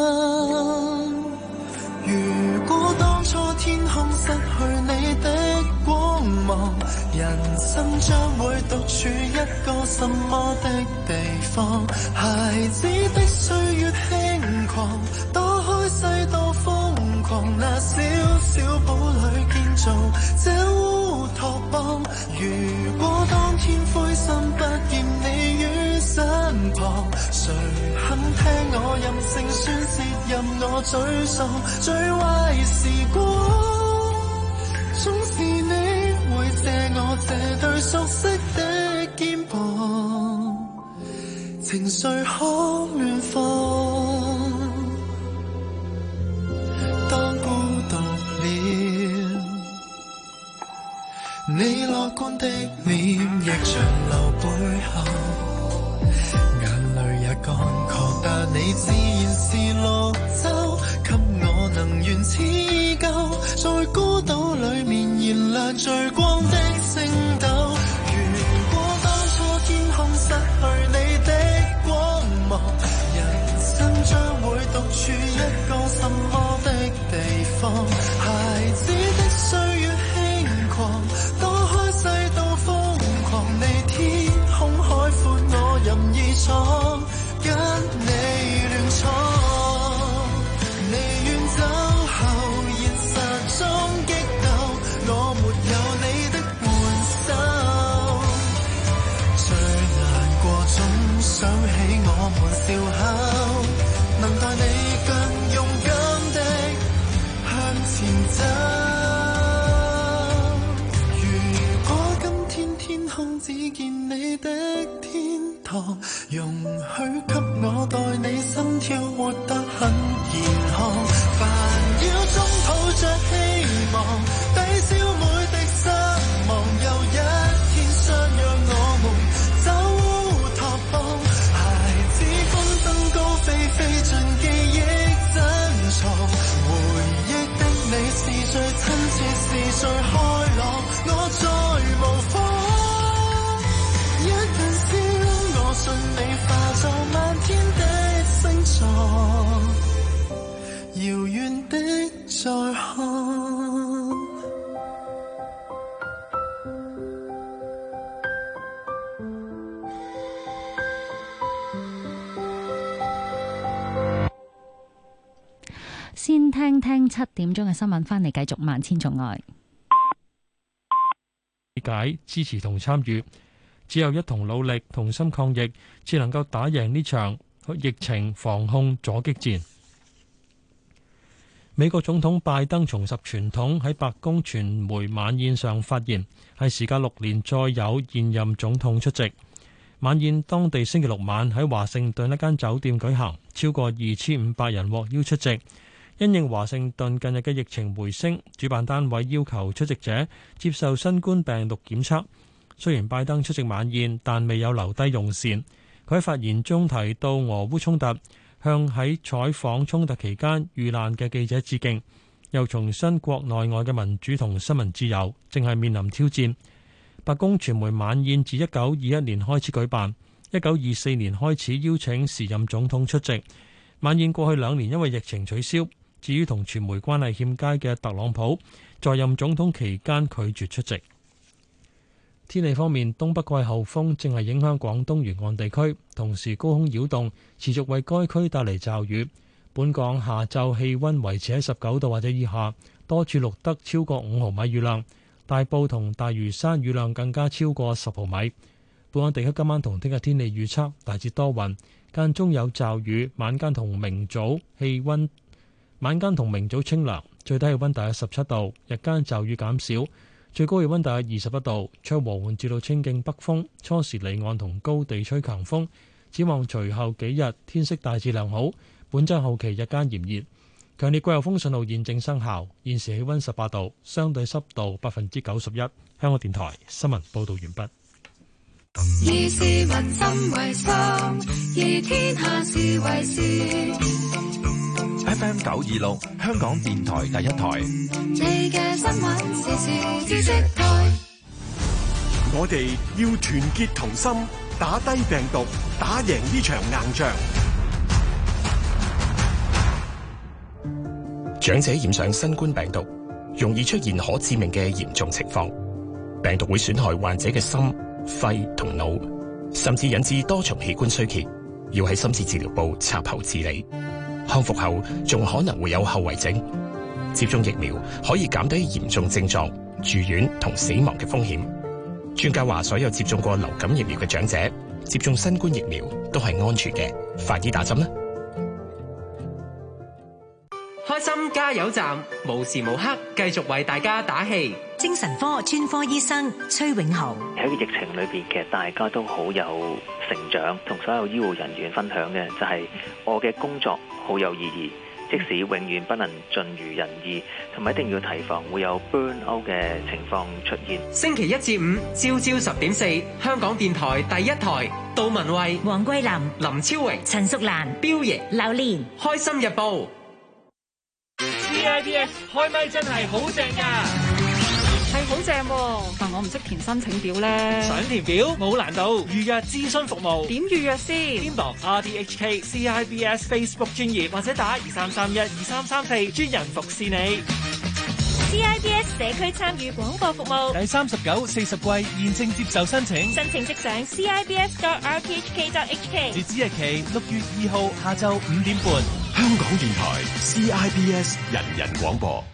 如果當初天空失去你的光芒，人生將會獨處一個什麼的地方？孩子的歲月輕狂，躲開世道瘋狂，那小小堡壘建造這烏托邦。如果當天灰心不見你於身旁，誰肯聽我任性宣泄，任我沮喪？最壞時光總是你會借我這對熟悉的肩膀，情緒可亂放。當孤獨了，你樂觀的臉亦長留背後，眼淚也乾涸，但你自然是綠洲，給我能源似舊，在孤島裡面燃亮最光的星斗。如果當初天空失去你的光芒，人生將會獨處一個什麼的地方？孩子的歲月輕狂，躲開世道瘋狂，你天空海闊，我任意闖，跟你亂闖。你遠走後，現實中激鬥，我沒有你的援手，最難過總想起我們笑口，能帶你更勇敢的向前走。如果今天天空只見你的天堂， 錯，容許給我代你心跳活得很健康。煩擾中抱着希望，抵消每滴失望。又一天相約我們走拓荒，孩子風箏高飛飛進記憶珍藏。回憶的你是最親切，是最開朗，我再無妨。一陣笑，我信你化作漫天的星座，遙遠的再看。 先聽聽7點鐘嘅新聞，翻嚟繼續萬千寵愛。 理解、支持同參與，只有一同努力、同心抗疫，才能夠打贏呢場疫情防控阻擊戰。美國總統拜登重拾傳統，喺白宮傳媒晚宴上發言，係時隔6年再有現任總統出席。晚宴當地星期六晚喺華盛頓一間酒店舉行，超過2500人獲邀出席。因應華盛頓近日嘅疫情回升，主辦單位要求出席者接受新冠病毒檢測。雖然拜登出席晚宴，但未有留低用膳。佢喺發言中提到俄烏衝突，向喺採訪衝突期間遇難嘅記者致敬，又重申國內外嘅民主同新聞自由正係面臨挑戰。白宮傳媒晚宴自1921年開始舉辦，1924年開始邀請時任總統出席。晚宴過去2年因為疫情取消。至於同傳媒關係欠佳嘅特朗普，在任總統期間拒絕出席。天氣方面，東北季候風正係影響廣東沿岸地區，同時高空擾動持續為該區帶嚟驟雨。本港下晝氣溫維持喺19度或者以下，多處錄得超過5毫米雨量，大埔同大嶼山雨量更加超過10毫米。本港地區今晚同聽日天氣預測大致多雲，間中有驟雨，晚間同明早清涼，最低氣溫大約17度，日間驟雨減少，最高氣溫大約21度，吹和緩至到清勁北風，初時離岸同高地吹強風。展望隨後幾日天色大致良好，本週後期日間炎熱，強烈季候風信號現正生效。現時氣溫18度，相對濕度91%。香港電台新聞報道完畢。 以市民心為心，以天下事為事。 FM 926，香港電台第一台。 你嘅新聞時事知識台。 我哋要團結同心，打低病毒，打贏呢場硬仗。 長者染上新冠病毒，容易出現可致命嘅嚴重情況。病毒會損害患者嘅心、肺同腦，甚至引致多重器官衰竭，要喺深切治療部插喉治理。康復後仲可能會有後遺症。接種疫苗可以減低嚴重症狀、住院同死亡嘅風險。專家話，所有接種過流感疫苗嘅長者接種新冠疫苗都係安全嘅，快啲打針啦！ 開心加油站，無時無刻繼續為大家打氣。 精神科專科醫生崔永豪喺疫情裏邊，其實大家都好有成長，同所有醫護人員分享嘅就係我嘅工作好有意義，即使永遠不能盡如人意，同埋一定要提防會有 burn out 嘅情況出現。 星期1至5朝朝10.4，香港電台第一台，杜文慧、 黃桂林、 林超榮、 陳淑蘭、 標爺、 榴蓮、 開心日報。 CIBS 開咪真係好正㗎，係好正喎！但我唔識填申請表咧。想填表冇難度，預約諮詢服務。點預約先？添樂 RDHK CIBS Facebook 專頁或者打23312334，專人服侍你。 CIBS 社區參與廣播服務第39、40季現正接受申請， 申請即上 CIBS.RTHK.HK， 截止日期6月2號下晝5點半。 香港電台 CIBS 人人廣播。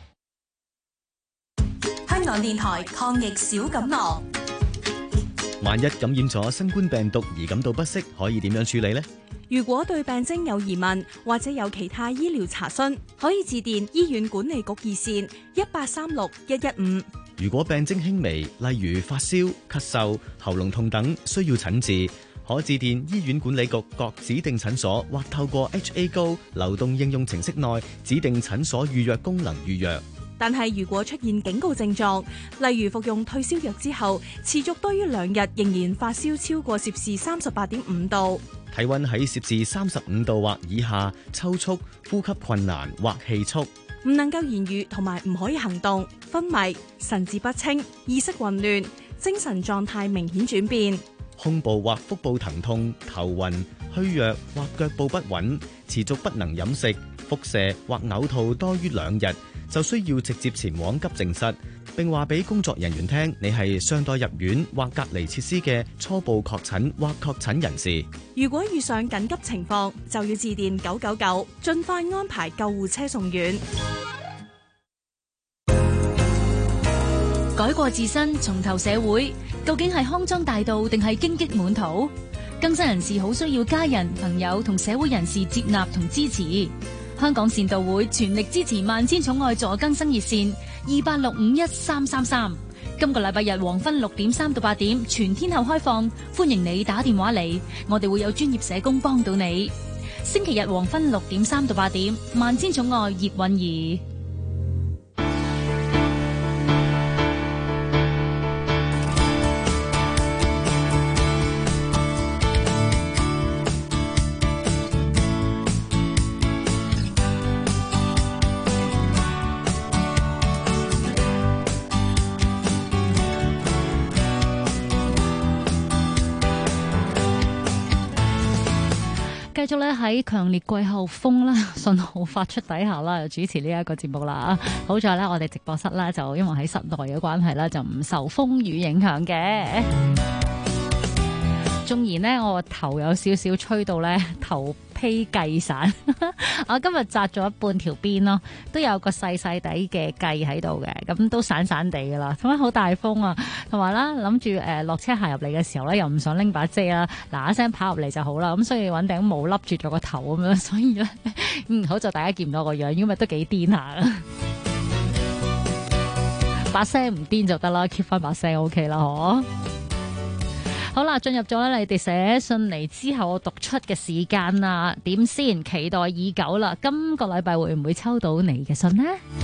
香港電台抗疫小錦囊。 萬一感染咗新冠病毒而感到不適，可以點樣處理呢？ 如果對病徵有疑問或者有其他醫療查詢，可以致電醫院管理局熱線1836-115。 如果病徵輕微，例如發燒、咳嗽、喉嚨痛等，需要診治， 可致電醫院管理局各指定診所，或透過 HA Go 流動應用程式內指定診所預約功能預約。 但係如果出現警告症狀，例如服用退燒藥之後持續多於2日，仍然發燒超過攝氏38.5度， 體溫喺攝氏35度或以下，抽搐、呼吸困難或氣促， 唔能夠言語同埋唔可以行動，昏迷、神志不清、意識混亂、精神狀態明顯轉變， 胸部或腹部疼痛、頭暈、虛弱或腳步不穩，持續不能飲食、腹瀉或嘔吐多於2日，就需要直接前往急症室，並話俾工作人員聽你係尚待入院或隔離設施嘅初步確診或確診人士。 如果遇上緊急情況，就要致電999，盡快安排救護車送院。 改過自身，重投社會，究竟係康莊大道定係荊棘滿途？更生人士好需要家人、朋友同社會人士接納同支持。香港善道會全力支持萬千寵愛助更生熱線28651333。今個禮拜日黃昏6點3到8點，全天候開放，歡迎你打電話嚟，我哋會有專業社工幫到你。星期日黃昏6點3到8點，萬千寵愛葉韻儀。繼續咧喺強烈季候風啦信號發出底下啦，主持呢一個節目啦。好在咧，我哋直播室咧就因為喺室內嘅關係咧，就唔受風雨影響嘅。縱然呢，我個頭有少少吹到咧頭披髻散，我今日紮咗半條辮咯，都有個細細底嘅髻喺度嘅，咁都散散地噶啦。咁樣好大風啊，同埋啦諗住落車行入嚟嘅時候咧，又唔想拎把遮啦，嗱一聲跑入嚟就好啦。咁所以揾頂帽笠住咗個頭咁樣，所以咧好在大家見唔到個樣，因為都幾癲下啦。把聲唔癲就得啦，keep 翻把聲 OK 啦，嗬。好啦，進入咗你哋寫信嚟之後我讀出嘅時間啦，點先？期待已久啦，今個禮拜會唔會抽到你嘅信呢？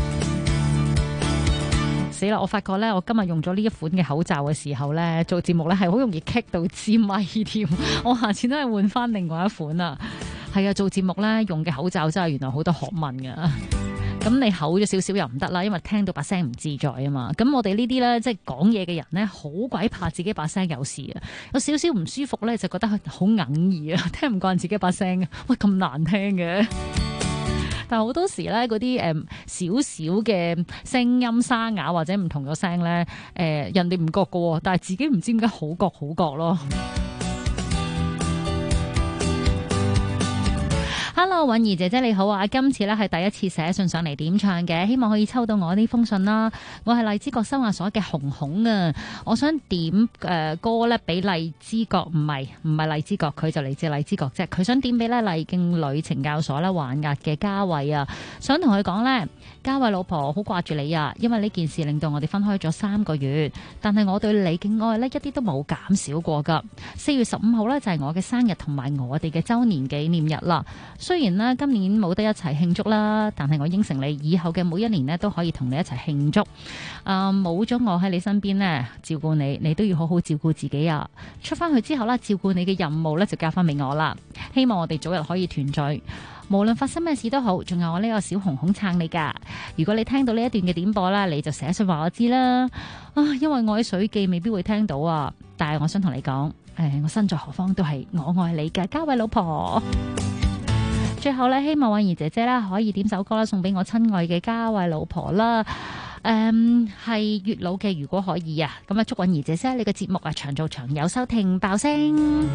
死啦！我發覺咧，我今日用咗呢一款嘅口罩嘅時候咧，做節目咧係好容易棘到支咪添，我下次都係換翻另外一款啊。係啊，做節目咧用嘅口罩真係原來好多學問噶。咁你厚咗少少又唔得啦，因為聽到把聲唔自在啊嘛。咁我哋呢啲咧，即係講嘢嘅人咧，好鬼怕自己把聲有事啊，有少少唔舒服咧，就覺得好哽耳啊，聽唔慣自己把聲，喂咁難聽嘅。但係好多時咧，嗰啲少少嘅聲音沙啞或者唔同咗聲咧，人哋唔覺㗎，但係自己唔知點解好覺咯。Hello， 韻儀姐姐你好啊！今次咧係第一次寫信上嚟點唱嘅，希望可以抽到我呢封信啦。我係荔枝角收押所嘅紅紅啊，我想點歌咧俾荔枝角，唔係荔枝角，佢就嚟自荔枝角啫。佢想點俾咧麗徑女懲教所咧還押嘅嘉慧啊，想同佢講咧，嘉慧老婆好掛住你啊，因為呢件事令到我哋分開咗3個月，但係我對你嘅愛咧一啲都冇減少過噶。4月15號咧就係我嘅生日同埋我哋嘅周年紀念日啦。雖然呢今年冇得一齊慶祝啦，但係我應承你以後嘅每一年呢都可以同你一齊慶祝。冇咗我喺你身邊呢，照顧你，你都要好好照顧自己啊！出翻去之後啦，照顧你嘅任務呢就交翻俾我啦。希望我哋早日可以團聚，無論發生咩事都好，仲有我呢個小紅紅撐你噶。如果你聽到呢一段嘅點播啦，你就寫信話我知啦。因為我喺水記未必會聽到啊，但係我想同你講，我身在何方都係我愛你嘅嘉慧老婆。最後咧，希望韻儀姐姐啦可以點首歌啦，送俾我親愛嘅嘉慧老婆啦。係月老嘅，如果可以啊，咁啊祝韻儀姐姐你嘅節目啊長做長有，收聽爆聲。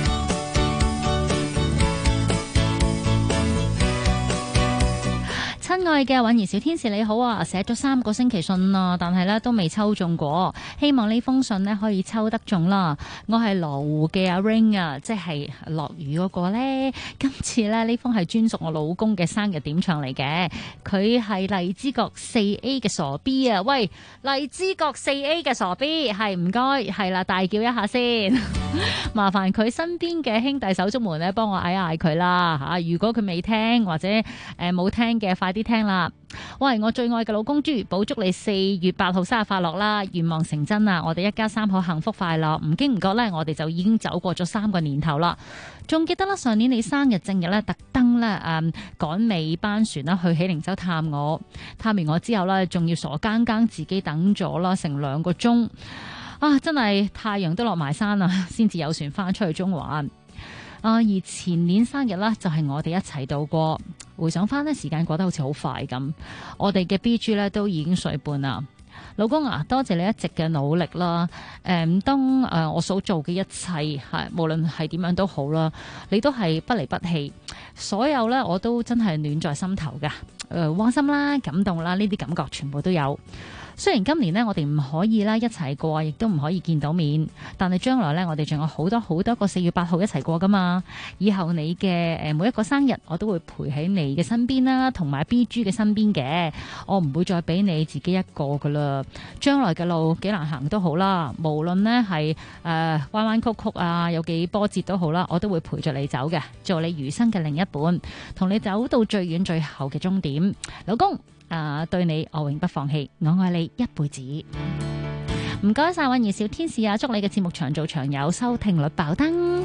親親愛嘅韻兒小天使你好啊，寫咗3個星期信啦，但係咧都未抽中過，希望呢封信呢可以抽得中啦。我係羅湖嘅阿 Ring 啊，即係落雨嗰個呢。今次咧呢封係專屬我老公嘅生日點唱嚟嘅，佢係荔枝角 4A 嘅傻 B 啊！喂，荔枝角 4A 嘅傻 B， 係唔該，係啦，大叫一下先，麻煩佢身邊嘅兄弟手足們咧幫我嗌嗌佢啦吓，如果佢未聽或者冇聽嘅，快啲聽啦！喂，我最愛嘅老公豬，保祝你4月8號生日快樂啦！願望成真啊！我哋一家3口幸福快樂，唔經唔覺咧，我哋就已經走過咗3個年頭啦。仲記得啦，上年你生日正日咧，特登咧趕尾班船啦去喜靈洲探我，探完我之後咧，仲要傻更更自己等咗啦成2個鐘啊！真係太陽都落埋山啦，先至有船翻出去中環。而前年生日啦，就係我哋一齊度過。回想翻呢，時間過得好似好快咁。我哋嘅 BG 咧都已經歲半啦。老公啊，多謝你一直嘅努力啦。當我所做嘅一切無論係點樣都好啦，你都係不離不棄。所有咧我都真係暖在心頭噶。窩心啦，感動啦，呢啲感覺全部都有。雖然今年呢，我哋唔可以啦一齊過，亦都唔可以見到面，但係將來呢，我哋仲有好多好多個4月8號一齊過噶嘛。以後你嘅每一個生日，我都會陪喺你嘅身邊啦，同埋 BG 嘅身邊嘅。我唔會再俾你自己一個噶啦。將來嘅路幾難行都好啦，無論呢係彎彎曲曲啊，有幾波折都好啦，我都會陪着你走嘅，做你餘生嘅另一半，同你走到最遠最後嘅終點。老公。對你我永不放棄，我愛你一輩子。唔該晒韻兒小天使啊，祝你嘅節目長做長有，收聽率爆燈。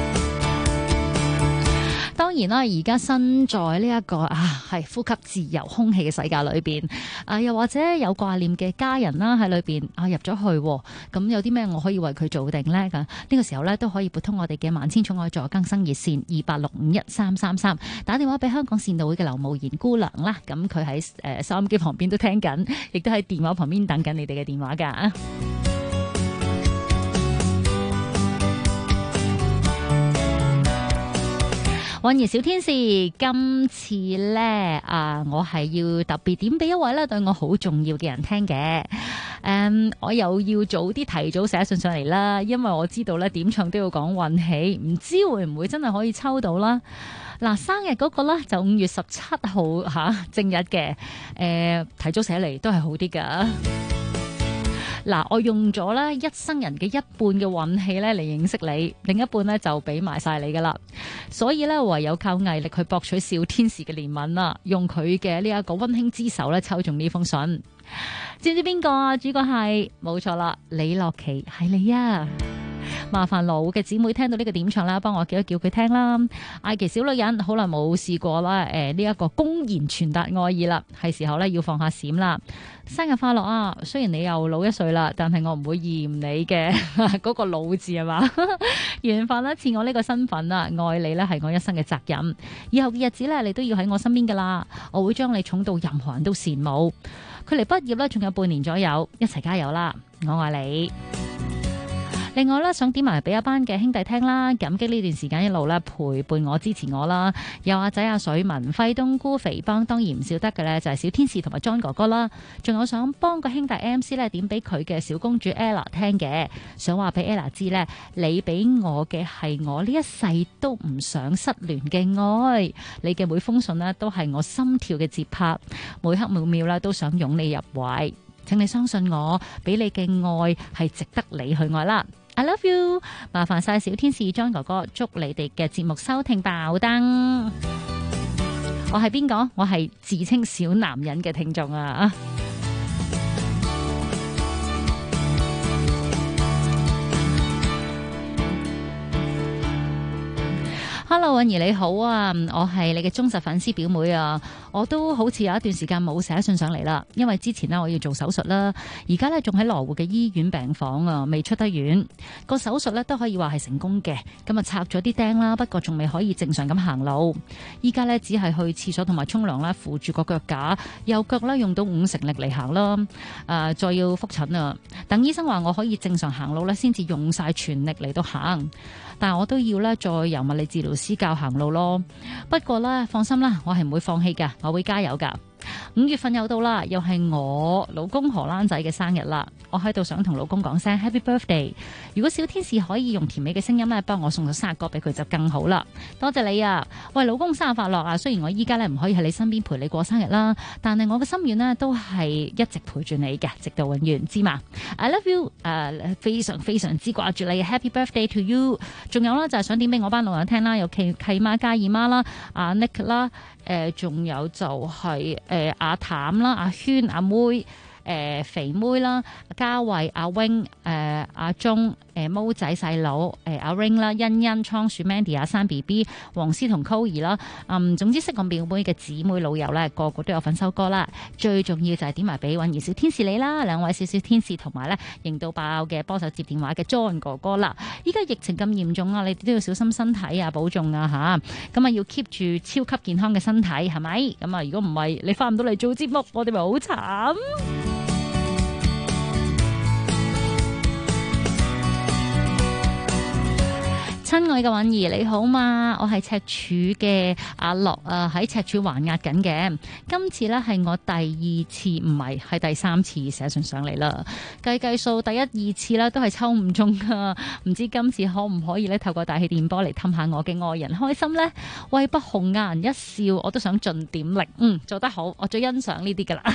當然啦，而家身在呢一個係呼吸自由空氣嘅世界裏邊，又或者有掛念嘅家人啦喺裏邊入咗去，咁有啲咩我可以為佢做定呢？呢個時候呢，都可以撥通我哋嘅萬千寵愛助更生熱線28651333，打電話俾香港善導會嘅劉慕賢姑娘啦。咁佢喺收音機旁邊都聽緊，亦都喺電話旁邊等緊你哋嘅電話噶。韻兒小天使，今次呢，我係要特別點俾一位咧對我好重要嘅人聽嘅。我又要早啲提早寫信上嚟啦，因為我知道咧點唱都要講運氣，唔知會唔會真係可以抽到啦。嗱，生日嗰個咧就5月17號正日嘅，提早寫嚟都係好啲噶。嗱，我用咗咧一生人嘅一半嘅運氣咧嚟認識你，另一半咧就俾埋晒你噶啦，所以咧唯有靠毅力去博取小天使嘅憐憫啦，用佢嘅呢一個溫馨之手咧抽中呢封信。知唔知邊個啊？主角係冇錯啦，李樂琪係你啊！麻煩羅湖嘅姊妹聽到呢個點唱啦，幫我叫一叫佢聽啦。艾琪小女人好耐冇試過啦，呢一個公然傳達愛意啦，係時候咧要放下閃啦。生日快樂啊！雖然你又老1歲啦，但係我唔會嫌你嘅嗰個老字係嘛？緣分啦，賜我呢個身份啦，愛你咧係我一生嘅責任。以後嘅日子咧，你都要喺我身邊噶啦，我會將你寵到任何人都羨慕。佢離畢業咧仲有半年左右，一齊加油啦！我愛你。另外咧，想點埋俾一班嘅兄弟聽啦，感激呢段時間一路咧陪伴我、支持我啦。有阿仔阿水文、輝冬菇、肥邦，當然唔少得嘅咧就係小天使同埋 John 哥哥啦。仲有想幫個兄弟 MC 咧點俾佢嘅小公主 Ella 聽嘅，想話俾 Ella 知咧，你俾我嘅係我呢一世都唔想失聯嘅愛。你嘅每封信呢都係我心跳嘅節拍，每刻每秒咧都想擁你入懷。請你相信我，俾你嘅愛係值得你去愛啦。I love you， 麻煩晒小天使 John 哥哥，祝你哋嘅節目收聽爆燈。我係邊個？我係自稱小男人嘅聽眾啊！ Hello， 韻兒你好啊，我係你嘅忠實粉絲表妹啊，我都好似有一段時間冇寫信上嚟啦，因為之前呢我要做手術啦，而家呢仲喺羅湖嘅醫院病房啊，未出得院。個手術呢都可以話係成功嘅，咁啊拆咗啲釘啦，不過仲未可以正常咁行路。依家呢只係去廁所同埋沖涼啦，扶住個腳架，右腳呢用到5成力嚟行啦。再要復診啊，等醫生話我可以正常行路呢，先至用晒全力嚟到行。但係我都要咧再由物理治療師教行路咯。不過咧，放心啦，我係唔會放棄噶，我會加油噶。 5月份又到啦，又係我老公荷蘭仔嘅生日啦。我喺度想同老公講聲 Happy Birthday。如果小天使可以用甜美嘅聲音咧，幫我送個生日歌俾佢就更好啦。多謝你啊！喂，老公生日快樂啊！雖然我依家咧唔可以喺你身邊陪你過生日啦，但係我嘅心願呢都係一直陪住你嘅，直到永遠，知嘛 ？I love you， 非常非常之掛住你 ，Happy Birthday to you。仲有啦，就係想點俾我班老友聽啦，有契媽加姨媽啦，阿 Nick 啦，仲有就係阿譚啦，阿軒阿妹。肥妹啦，嘉慧、阿 wing、阿鐘、毛仔細佬、阿 ring 啦、欣欣、倉鼠 Mandy、阿山 BB、黃絲同 Coir 啦，總之識我表妹嘅姊妹老友咧，個個都有份收歌啦。最重要就係點埋俾允兒小天使你啦，兩位小小天使同埋咧型到爆嘅幫手接電話嘅 John 哥哥啦。依家疫情咁嚴重啊，你哋都要小心身體啊，保重啊吓。咁啊要 keep 住超級健康嘅身體，係咪？咁啊如果唔係，你翻唔到嚟做節目，我哋咪好慘。親愛嘅允兒你好嘛，我係赤柱嘅阿樂啊，喺赤柱還押緊嘅。今次呢係我第2次，唔係第3次寫信上嚟啦。計數第1、2次啦都係抽唔中噶，唔知今次可唔可以呢透過大氣電波嚟氹下我嘅愛人開心呢？為不紅顏一笑，我都想盡點力。做得好，我最欣賞呢啲噶啦。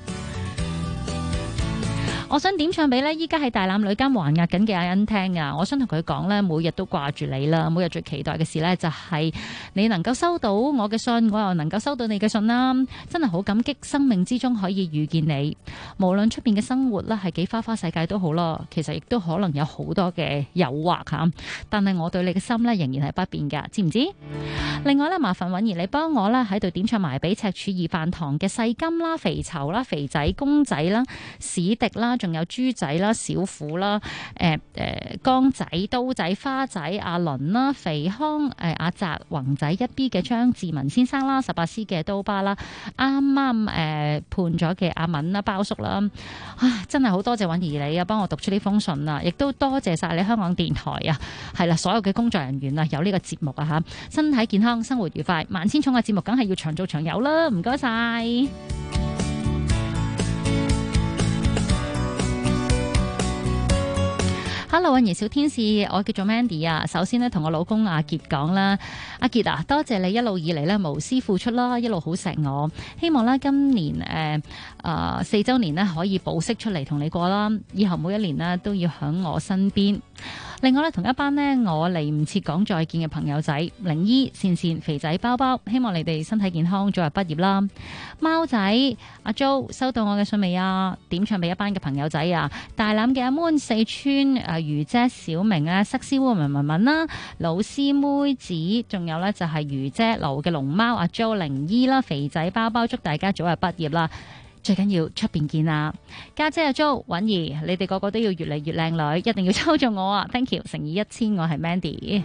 我想點唱俾呢依家喺大欖女監還押緊嘅阿欣聽啊！我想同佢講呢，每日都掛住你啦，每日最期待嘅事呢，就係你能夠收到我嘅信，我又能夠收到你嘅信啦，真係好感激生命之中可以遇見你。無論出邊嘅生活呢係幾花花世界都好啦，其實亦都可能有好多嘅誘惑吓，但係我對你嘅心呢，仍然係不變噶，知唔知？另外呢，麻煩允兒你幫我啦喺度點唱埋俾赤柱二飯堂嘅細金啦、肥籌啦、肥仔、公仔啦、史迪啦。仲有豬仔啦、小虎啦、江仔、刀仔、花仔、阿倫啦、肥康、阿澤、宏仔一 B 嘅張志文先生啦、18師嘅刀疤啦、啱啱判咗嘅阿敏啦、包叔啦，真係好多謝允兒你啊，幫我讀出呢封信啊，亦都多謝晒你香港電台啊，係啦，所有嘅工作人員啊，有呢個節目啊吓，身體健康，生活愉快，萬千寵愛節目梗係要長做長有啦，唔該晒。Hello， 允兒小天使，我叫做 Mandy 啊。首先呢，同我老公阿傑講啦，阿傑啊，多謝你一路以嚟呢無私付出啦，一路好錫我。希望呢今年4週年呢可以保釋出嚟同你過啦。以後每一年呢都要響我身邊。另外呢，同一班呢我嚟唔切講再見嘅朋友仔，靈醫、善善、肥仔、包包，希望你哋身體健康，早日畢業啦。貓仔阿 Jo 收到我嘅信未啊？點唱俾一班嘅朋友仔啊！大欖嘅阿 moon、四川如姐、小明啊、塞斯烏文文啦、老師妹子，仲有呢就係如姐樓嘅龍貓阿 Jo、靈醫啦、肥仔、包包，祝大家早日畢業啦！最緊要出邊見啊！家姐阿 Jo、允兒，你哋個個都要越嚟越靚女，一定要抽中我啊 ！Thank you， 誠意1000，我係 Mandy。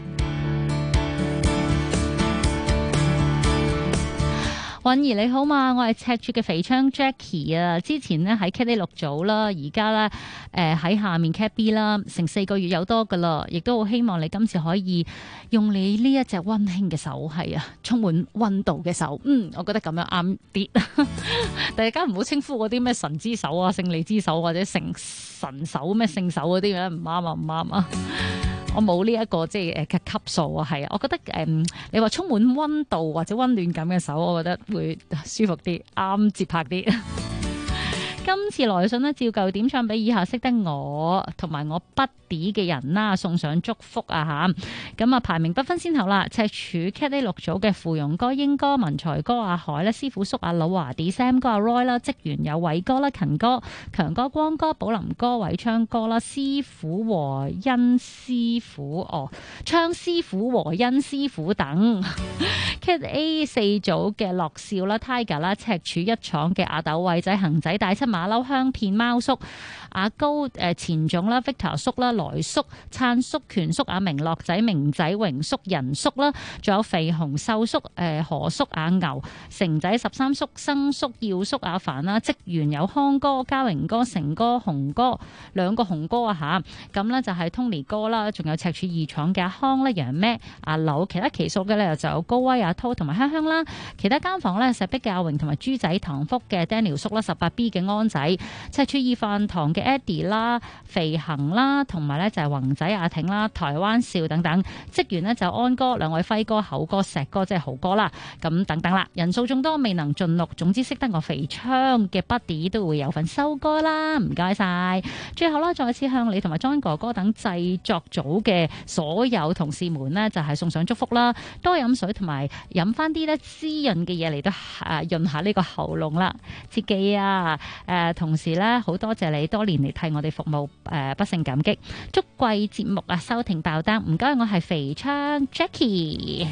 允兒你好嘛，我係赤柱嘅肥昌 Jackie 啊，之前呢喺 Cat A 6組啦，而家呢喺下面 Cat B 啦，成4個月有多噶啦，亦都好希望你今次可以用你呢一隻溫馨嘅手，係啊，充滿溫度嘅手，我覺得咁樣啱啲。大家唔好稱呼嗰啲咩神之手啊、勝利之手或者神手咩聖手嗰啲咧，唔啱啊，唔啱啊！我冇呢一個即係嘅級數啊，係啊，我覺得你話充滿溫度或者溫暖感嘅手，我覺得會舒服啲，啱節拍啲。今次來信呢，照舊點唱俾以下識得我同埋我 buddy 嘅人啦，送上祝福啊吓！咁啊排名不分先後啦，赤柱 Cat A 6組嘅芙蓉哥、英哥、文才哥、阿海啦、師傅叔、阿老華啲、Sam 哥、阿 Roy 啦、職員有偉哥啦、勤哥、強哥、光哥、寶林哥、偉昌哥啦、師傅和恩師傅昌師傅和恩師傅等Cat A 4組嘅樂少啦、Tiger 啦、赤柱一廠嘅阿豆、偉仔、恒仔、大七馬騮、香片、貓叔、阿高、錢總啦、Victor 叔啦、來叔、燦叔、權叔、阿明、樂仔、明仔、榮叔、仁叔啦，仲有肥紅、瘦叔、何叔、阿牛、成仔、13叔、生叔、耀叔、阿凡啦，職員有康哥、嘉榮哥、成哥、紅哥，兩個紅哥啊吓，咁呢就係 Tony 哥啦，仲有赤柱二廠嘅阿康啦、楊咩、阿柳，其他期數嘅咧就有高威、阿濤同埋香香啦，其他間房咧石壁教榮同埋豬仔唐福嘅 Daniel 叔啦，18B 嘅安仔，赤柱意飯堂嘅 Eddie 啦，肥恒啦，同埋咧就係宏仔阿挺啦，台灣笑等等，職員呢就安哥、兩位輝哥、口哥、石哥即係豪哥啦，咁等等啦，人數眾多未能盡錄，總之識得我肥昌嘅 Buddy 都會有份收歌啦，唔該晒。最後啦，再次向你同埋 John 哥哥等製作組嘅所有同事們呢，就係送上祝福啦，多飲水同埋飲翻啲咧滋潤嘅嘢嚟到潤下呢個喉嚨啦。切記啊，同時咧好多謝你多年嚟替我哋服務，不勝感激。祝貴節目啊收聽爆單，唔該，我係肥昌 Jackie。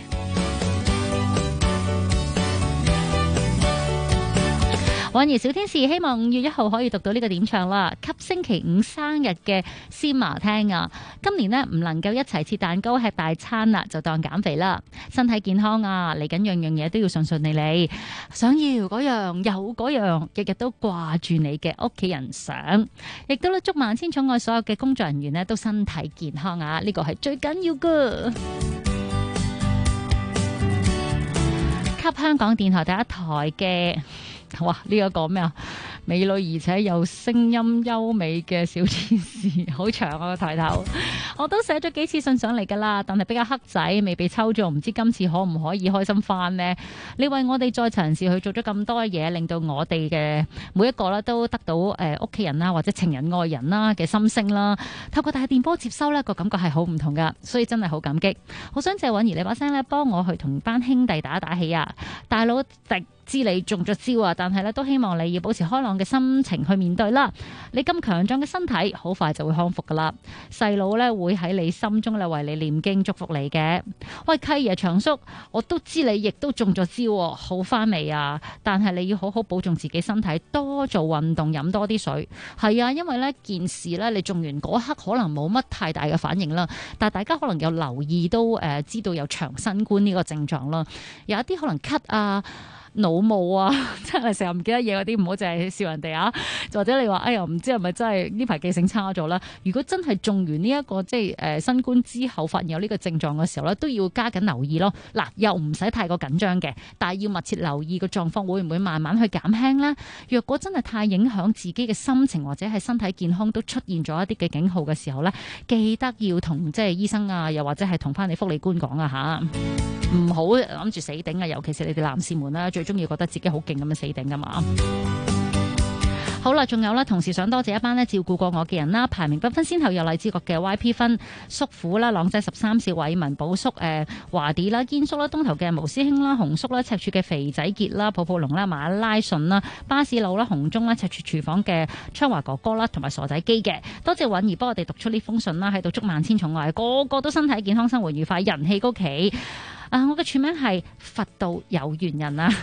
婉兒小天使希望5月1號可以讀到呢個點唱啦，給星期5生日嘅 Sima 聽啊！今年呢唔能夠一齊切蛋糕吃大餐啦，就當減肥啦，身體健康啊！嚟緊樣樣嘢都要順順利利，想要嗰樣有嗰樣，日日都掛住你嘅屋企人想，亦都祝萬千寵愛所有嘅工作人員呢都身體健康啊！呢個係最緊要㗎。給香港電台第一台嘅。哇！呢一個咩啊？美女而且又聲音優美嘅小天使，好長啊個抬頭。我都寫咗幾次信上嚟噶啦，但係比較黑仔，未被抽中，唔知今次可唔可以開心翻呢？你為我哋在場人士去做咗咁多嘢，令到我哋嘅每一個啦都得到屋企人啦或者情人愛人啦嘅心聲啦。透過大電波接收呢個感覺係好唔同噶，所以真係好感激。好想謝允兒你把聲咧幫我去同班兄弟打打氣啊！大佬知你中咗招啊，但係咧都希望你要保持開朗嘅心情去面對啦。你咁強壯嘅身體，好快就會康復噶啦。細佬咧會喺你心中咧為你念經祝福你嘅。喂，契爺長叔，我都知你亦都中咗招，好翻未啊？但係你要好好保重自己身體，多做運動，飲多啲水。係啊，因為呢件事咧，你中完嗰刻可能冇乜太大嘅反應啦，但係大家可能有留意都知道有長新冠呢個症狀啦，有一啲可能咳啊。腦霧啊，真係成日唔記得嘢嗰啲，唔好淨係笑人哋啊！或者你話哎呀，唔知係咪真係呢排記性差咗啦？如果真係中完呢一個即係新冠之後發現有呢個症狀嘅時候咧，都要加緊留意咯。嗱，又唔使太過緊張嘅，但係要密切留意個狀況會唔會慢慢去減輕咧？若果真係太影響自己嘅心情或者係身體健康都出現咗一啲嘅警號嘅時候咧，記得要同即係醫生啊，又或者係同翻你福利官講啊嚇，唔好諗住死頂啊！尤其是你哋男士們啦，最中意覺得自己好勁咁樣死頂噶嘛。好啦，仲有啦，同時想多謝一班咧照顧過我嘅人啦，排名不分先後有荔枝角嘅 YP 分叔父啦、朗仔13少、偉文寶叔、華啲啦、堅叔啦、東頭嘅毛師兄啦、紅叔啦、赤柱嘅肥仔傑啦、泡泡龍啦、馬拉順啦、巴士路啦、紅中啦、赤柱廚房嘅昌華哥哥啦，同埋傻仔機嘅，多謝允兒幫我哋讀出呢封信啦，喺度祝萬千寵愛，個個都身體健康、生活愉快、人氣高企。我嘅全名係佛道有緣人啊！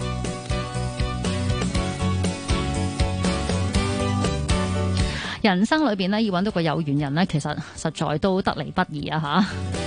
人生裏邊呢，要揾到個有緣人呢，其實實在都得嚟不易啊！吓，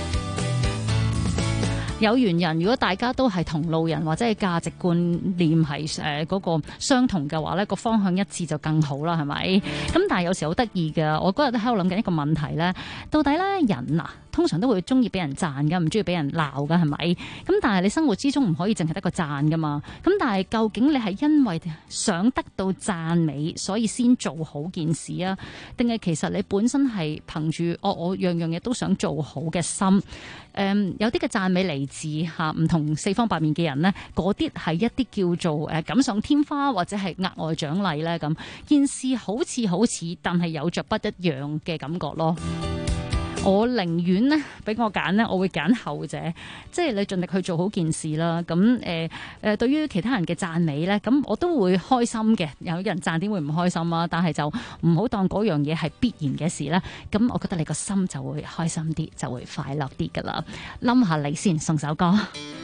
有緣人，如果大家都係同路人或者係價值觀念係嗰個相同嘅話呢，個方向一致就更好啦，係咪？咁但係有時好得意嘅，我嗰日都喺度諗緊一個問題呢，到底呢人啊，通常都會中意俾人讚噶，唔中意俾人鬧噶，係咪？咁但係你生活之中唔可以淨係得個讚噶嘛？咁但係究竟你係因為想得到讚美，所以先做好件事啊？定係其實你本身係憑住我樣樣嘢都想做好嘅心？有啲嘅讚美嚟自唔同四方八面嘅人呢，嗰啲係一啲叫做錦上添花或者係額外獎勵咧，咁件事好似，但係有着不一樣嘅感覺咯。我寧願呢，俾我揀呢，我會揀後者，即係你盡力去做好件事啦。咁對於其他人嘅讚美呢，咁我都會開心嘅。有人讚點會唔開心啊？但係就唔好當嗰樣嘢係必然嘅事啦。咁我覺得你個心就會開心啲，就會快樂啲噶啦。冧下你先，送首歌。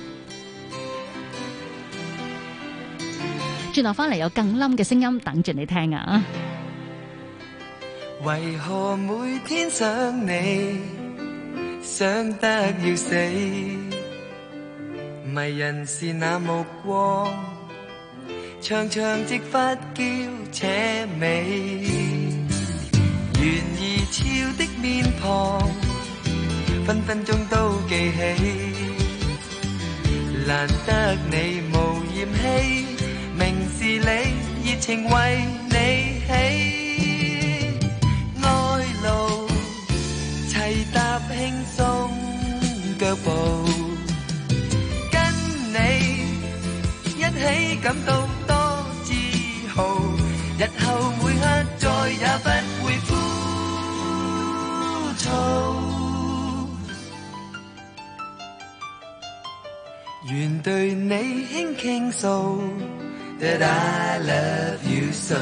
轉頭翻嚟有更冧嘅聲音等住你聽啊！ 為何每天想你，想得要死？迷人是那目光，長長直髮嬌扯美，緣兒俏的面龐，分分鐘都記起。 難得你無嫌棄，明事理，熱情為你起，愛路齊踏輕鬆腳步，跟你一起感到多自豪，日後每刻再也不會枯燥。願對你輕傾訴 That I love you so。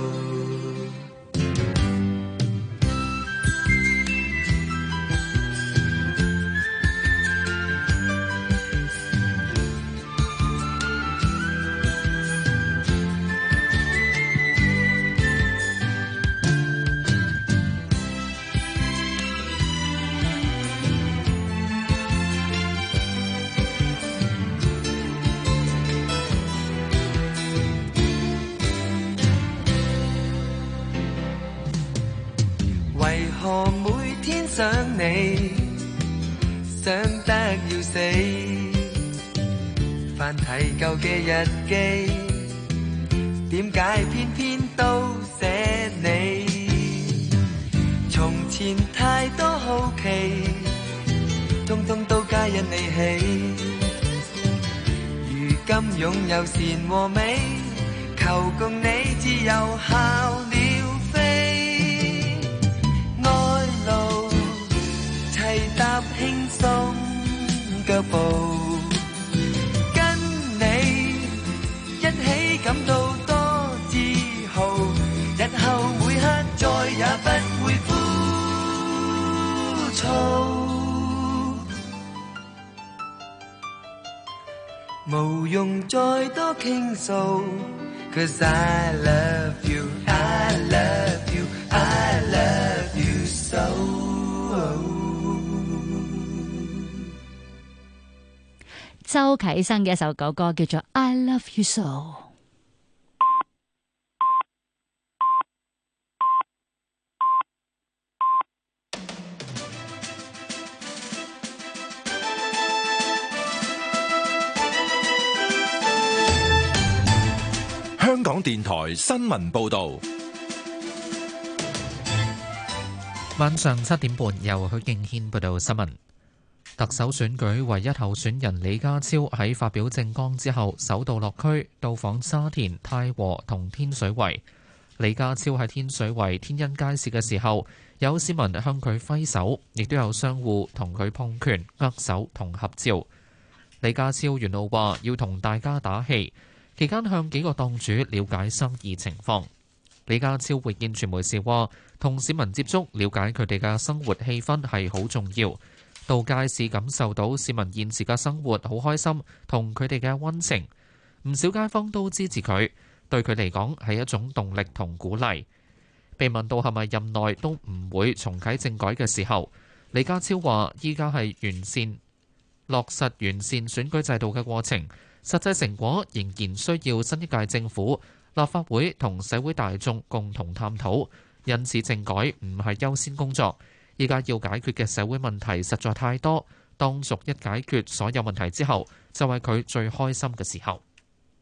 為何每天想你，想得要死，翻睇舊嘅日記，點解偏偏都寫你？從前太多好奇，通通都皆因你起，如今擁有善和美，求共你自由效了飛，愛路齊踏輕鬆腳步，跟你一起感到多自豪，日後每刻再也不會枯燥，無用再多傾訴 Cause I love you, I love you, I love you so。 周啟生嘅一首舊歌叫做 I Love You So。 香港電台新聞報導， 晚上7點半由許敬軒報道新聞。特首選舉唯一候選人李家超喺發表政綱之後，首度落區到訪沙田、太和同天水圍。李家超喺天水圍天恩街市嘅時候，有市民向佢揮手，亦都有商戶同佢碰拳、握手同合照。李家超沿路話要同大家打氣，期間向幾個檔主了解生意情況。李家超會見傳媒時話，同市民接觸，了解佢哋嘅生活氣氛係好重要。到街市感受到市民現時嘅生活好開心，同佢哋嘅溫情，唔少街坊都支持佢，對佢嚟講係一種動力同鼓勵。被問到係咪任內都唔會重啟政改嘅時候，李家超話：依家係落實完善選舉制度嘅過程，實際成果仍然需要新一屆政府、立法會同社會大眾共同探討，因此政改唔係優先工作。依家要解決嘅社會問題實在太多，當逐一解決所有問題之後，就係佢最開心嘅時候。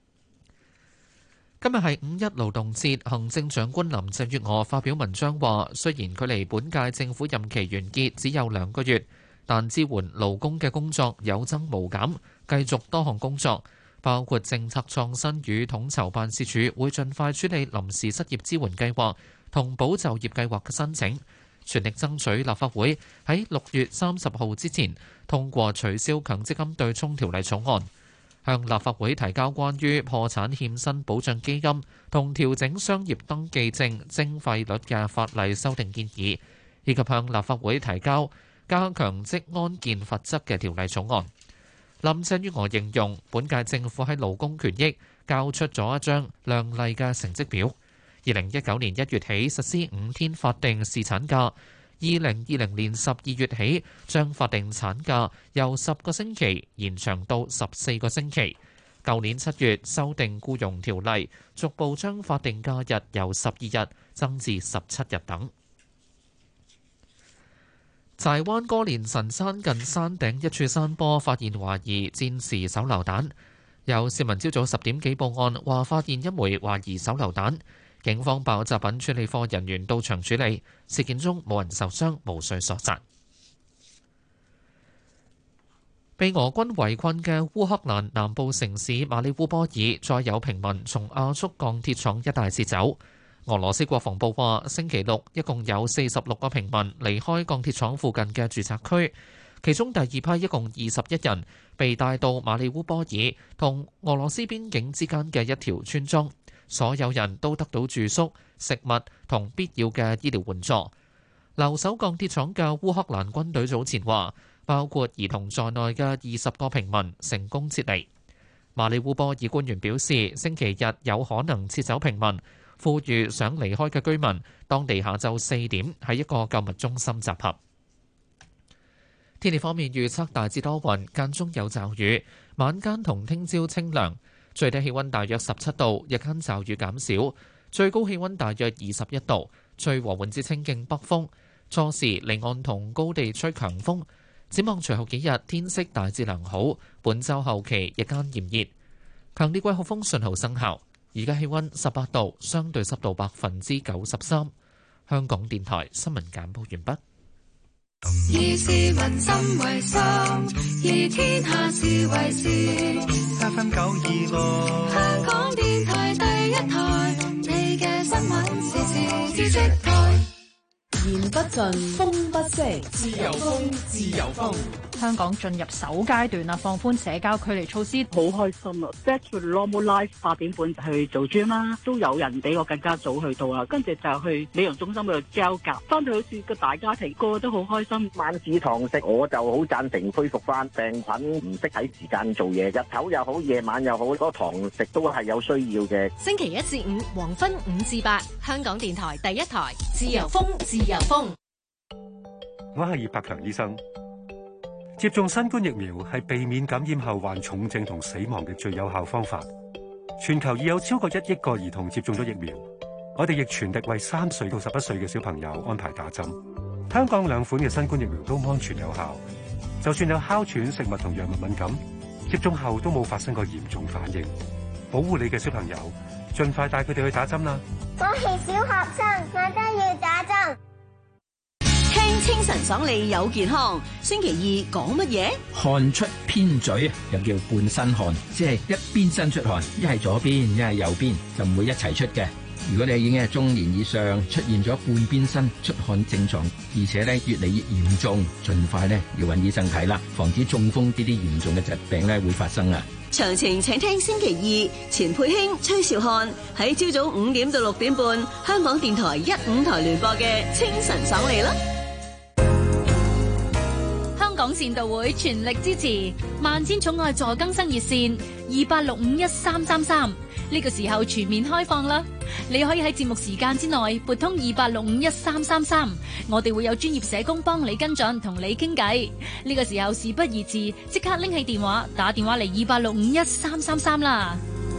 今日係5·1勞動節，行政長官林鄭月娥發表文章話，雖然距離本屆政府任期完結只有2個月，但支援勞工嘅工作有增無減，繼續多項工作，包括政策創新與統籌辦事處會盡快處理臨時失業支援計劃同保就業計劃嘅申請。全力爭取立法會喺6月30號之前通過取消強積金對沖條例草案，向立法會提交關於破產欠薪保障基金同調整商業登記證徵費率嘅法例修訂建議，以及向立法會提交加強職安健罰則嘅條例草案。林鄭月娥形容本屆政府喺勞工權益交出咗一張亮麗嘅成績表。2019年1月起實施5天法定侍產假，2020年12月起將法定產假由10個星期延長到14個星期。舊年7月修訂僱傭條例，逐步將法定假日由12日增至17日等。 柴灣歌連臣山近山頂一處山坡發現懷疑戰時手榴彈，有市民朝早10點幾報案，話發現一枚懷疑手榴彈。警方爆炸品處理課人員到場處理，事件中冇人受傷，無需索償。被俄軍圍困嘅烏克蘭南部城市馬里烏波爾，再有平民從亞速鋼鐵廠一帶撤走。俄羅斯國防部話，星期六一共有46個平民離開鋼鐵廠附近嘅住宅區，其中第二批一共21人被帶到馬里烏波爾同俄羅斯邊境之間嘅一條村莊，所有人都得到住宿、食物同必要嘅醫療援助。留守鋼鐵廠嘅烏克蘭軍隊早前話，包括兒童在內嘅20個平民成功撤離。馬里烏波爾官員表示，星期日有可能撤走平民，呼籲想離開嘅居民，當地下晝4點喺一個購物中心集合。天氣方面預測大致多雲，間中有驟雨，晚間同聽朝清涼，最低氣溫大約17度，日間驟雨減少，最高氣溫大約21度，吹和緩至清勁北風，初時離岸同高地吹強風。展望隨後幾日天色大致良好，本週後期日間炎熱，強烈季候風信號生效。而家氣溫18度，相對濕度93%。香港電台新聞簡報完畢。 以市民心為心，以天下事為事。 FM 926， 香港電台第一台，你嘅新聞時事知識台。 言不盡，風不息， 自由風，自由風。 香港進入首階段啦，放寬社交距離措施， 好開心啊 ！Back to normal life， 8點半去做 gym 啦，都有人比我更加早去到啦。跟住就去美容中心嗰度 gel 甲，翻到好似個大家庭，個個都好開心。 晚市堂食我就好贊成恢復翻，病菌唔識睇時間做嘢，日頭又好，夜晚又好，嗰個堂食都係有需要嘅。 星期1至5黃昏5至8，香港電台第一台，自由風，自由風。 我係葉柏強醫生。接種新冠疫苗係避免感染後患重症同死亡嘅最有效方法。全球已有超過1億個兒童接種咗疫苗，我哋亦全力為3歲到11歲嘅小朋友安排打針。香港2款嘅新冠疫苗都安全有效，就算有哮喘、食物同藥物敏感，接種後都冇發生過嚴重反應。保護你嘅小朋友，盡快帶佢哋去打針啦！ 我係小學生，我都要打針。 聽清晨爽利有健康，星期2講乜嘢？ 汗出偏嘴，又叫半身汗，即係一邊身出汗，一係左邊，一係右邊，就唔會一齊出嘅。如果你已經係中年以上，出現咗半邊身出汗症狀，而且咧越嚟越嚴重，盡快咧要揾醫生睇啦，防止中風呢啲嚴重嘅疾病咧會發生啊！ 詳情請聽星期2錢佩卿、崔兆漢喺朝早5點到6點半，香港電台15台聯播嘅清晨爽利啦。 香港善導會全力支持萬千寵愛助更生熱線28651333，呢個時候全面開放啦！你可以喺節目時間之內撥通28651333，我哋會有專業社工幫你跟進，同你傾偈。呢個時候事不宜遲，即刻拎起電話打電話嚟28651333啦！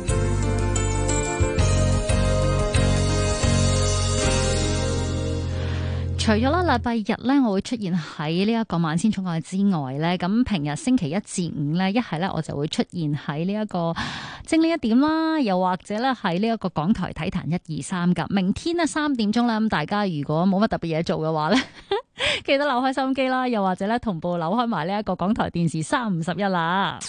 除咗啦，禮拜日咧，我會出現喺呢一個萬千寵愛之外咧，咁平日星期1至5咧，一係咧我就會出現喺呢一個精靈一點啦，又或者咧喺呢一個港台體壇1、2、3噶。明天咧3點鐘啦，咁大家如果冇乜特別嘢做嘅話咧，記得扭開收音機啦，又或者咧同步扭開埋呢一個港台電視351啦。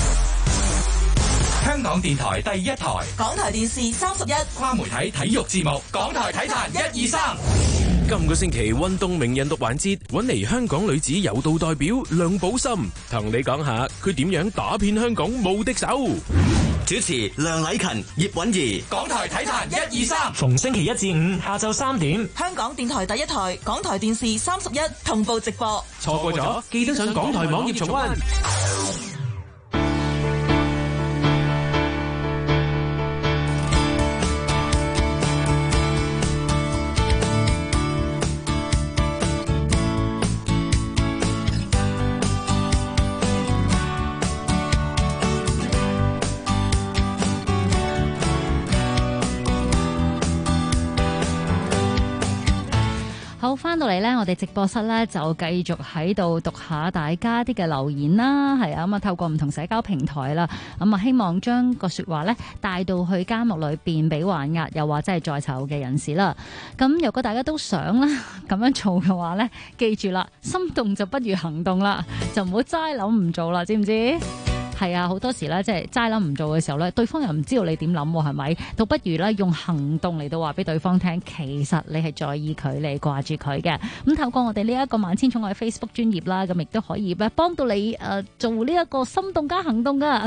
香港電台第一台， 港台電視31， 跨媒體體育節目，港台體壇1、2、3。 今個星期運動名人錄環節，搵嚟香港女子柔道代表梁寶森，同你講下佢點樣打遍香港無敵手。 主持梁禮勤、葉韻儀。 港台體壇1、2、3， 逢星期1至5下晝3點，香港電台第一台，港台電視31同步直播。 錯過咗，記得上港台網頁重溫。 好好，翻到嚟呢，我哋直播室呢就繼續喺度讀下大家啲嘅留言啦，係啊，咁啊透過唔同社交平台啦，咁啊希望將個說話呢帶到去監獄裏邊俾還押又或者係在囚嘅人士啦。咁如果大家都想啦咁樣做嘅話呢，記住啦，心動就不如行動啦，就唔好齋諗唔做啦，知唔知？係啊，好多時咧，即係齋諗唔做嘅時候咧，對方又唔知道你點諗，係咪？倒不如咧用行動嚟到話俾對方聽，其實你係在意佢，你係掛住佢嘅。咁透過我哋呢一個萬千寵愛 Facebook 專頁啦，咁亦都可以咧幫到你做呢一個心動加行動噶。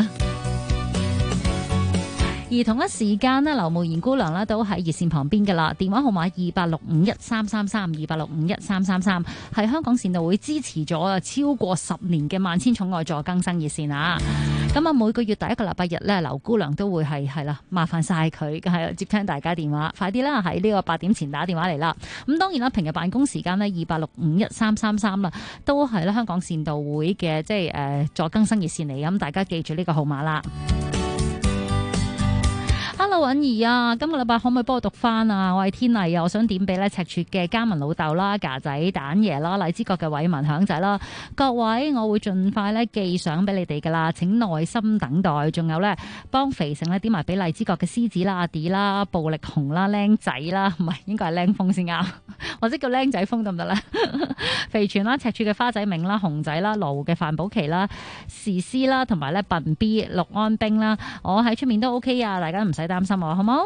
而同一時間呢，劉慕賢姑娘呢都喺熱線旁邊噶啦，電話號碼28613328613333，係香港善導會支持咗超過10年嘅萬千寵愛助更生熱線啊！咁啊，每個月第一個禮拜日呢，劉姑娘都會係啦，麻煩晒佢係接聽大家電話，快啲啦，喺呢個8點前打電話嚟啦。咁當然啦，平日辦公時間呢，28651333啦，都係啦香港善導會嘅即係助更生熱線嚟，咁大家記住呢個號碼啦。Hello， 允兒啊，今個禮拜可唔可以幫我讀翻啊？我係天麗啊，我想點俾咧赤柱嘅嘉文老豆啦、架仔、蛋爺啦、荔枝角嘅偉文響仔啦，各位我會盡快咧寄相俾你哋噶啦，請耐心等待。仲有咧幫肥成咧點埋俾荔枝角嘅獅子啦、阿 D 啦、暴力熊啦、僆仔啦，唔係應該係僆風先啱，或者叫僆仔風得唔得咧？肥全啦、赤柱嘅花仔明啦、熊仔啦、羅湖嘅范寶琪啦、時師啦，同埋咧笨 B 陸安兵啦，我喺出面都 OK 啊，大家唔使擔心我，好冇？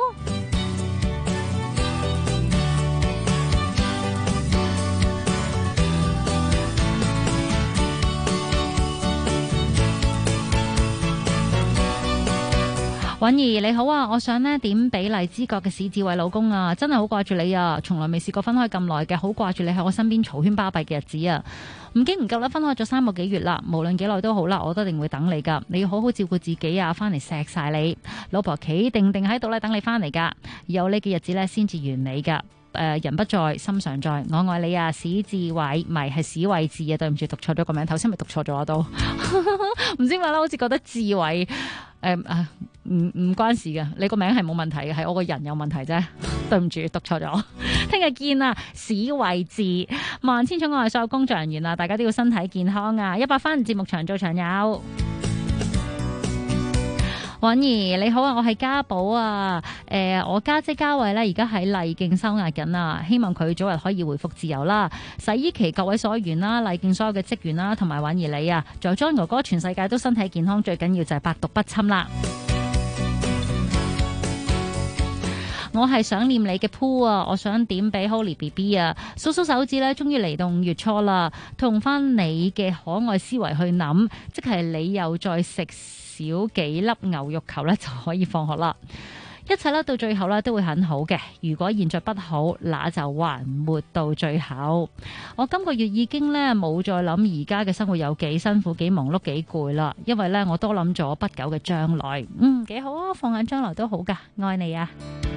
允兒你好啊，我想呢點俾荔枝角嘅史志偉老公啊，真係好掛住你啊，從來未試過分開咁耐嘅，好掛住你喺我身邊嘈喧巴閉嘅日子啊！唔經唔夠啦，分開咗3個幾月啦，無論幾耐都好啦，我都一定會等你噶。你要好好照顧自己啊，翻嚟錫晒你，老婆企定定喺度咧等你翻嚟噶，有呢嘅日子咧先至完美噶。人不在，心常在，我愛你啊，史志偉，唔係係史偉志啊，對唔住讀錯咗個名，頭先咪讀錯咗都，唔知點解啦，好似覺得志偉唔關事嘅，你個名係冇問題嘅，係我個人有問題啫，對唔住讀錯咗，聽日見啊，史偉志，萬千寵愛所有工作人員啊，大家都要身體健康啊，100分節目長做長有。允兒你好啊，我係家寶啊，我家姐嘉慧呢而家喺麗徑收押緊啊，希望佢早日可以回復自由啦。洗衣期各位所願啦，麗徑所有嘅職員啦，同埋允兒你啊，仲有 John 哥哥，全世界都身體健康，最緊要就係百毒不侵啦。我係想念你嘅 Pooh 啊，我想點俾 Holly BB 啊，數數手指咧，終於嚟到5月初啦，同翻你嘅可愛思維去諗，即係你又再食少幾粒牛肉球咧，就可以放學啦。一切咧到最後咧都會很好嘅，如果現在不好，那就還沒到最後。我今個月已經咧冇再諗而家嘅生活有幾辛苦、幾忙碌、幾攰啦，因為咧我多諗咗不久嘅將來。幾好啊，放眼將來都好噶，愛你啊！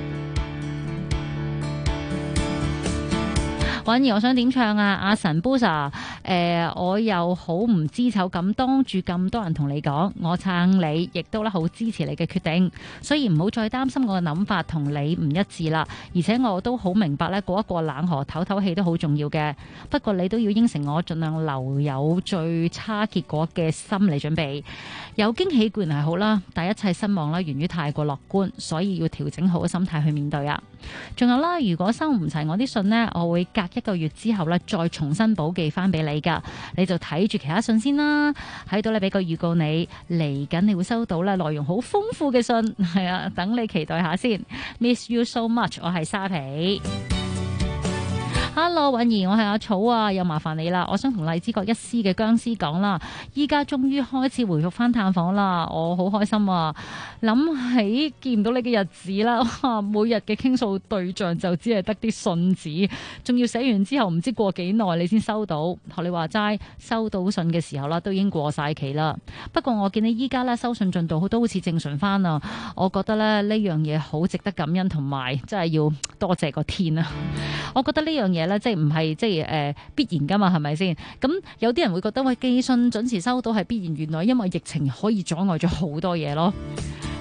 允兒，我想點唱啊？阿神 Boosa， 我又好唔知醜咁當住咁多人同你講，我撐你，亦都咧好支持你嘅決定，所以唔好再擔心我嘅諗法同你唔一致啦。而且我都好明白咧，過一過冷河唞唞氣都好重要嘅。不過你都要應承我，盡量留有最差結果嘅心理準備。有驚喜固然係好啦，但一切失望咧源於太過樂觀，所以要調整好嘅心態去面對啊。仲有啦，如果收唔齊我啲信呢，我會隔1個月之後咧再重新補寄翻俾你噶，你就睇住其他信先啦。喺度咧俾個預告你，嚟緊你會收到咧內容好豐富嘅信，係啊，等你期待下先。Miss you so much， 我係沙皮。Hello， 允兒，我係阿草啊，又麻煩你啦。我想同荔枝角一絲嘅僵屍講啦，依家終於開始回復翻探訪啦，我好開心啊！諗起見唔到你嘅日子啦，每日嘅傾訴對象就只係得啲信紙，仲要寫完之後唔知過幾耐你先收到。學你話齋，收到信嘅時候啦，都已經過晒期啦。不過我見你依家咧收信進度都好似正常翻啊，我覺得咧呢樣嘢好值得感恩，同埋真係要多謝個天啊！我覺得呢樣嘢咧，即係唔係即係必然噶嘛，係咪先？咁有啲人會覺得喂，寄信準時收到係必然，原來因為疫情可以阻礙咗好多嘢咯。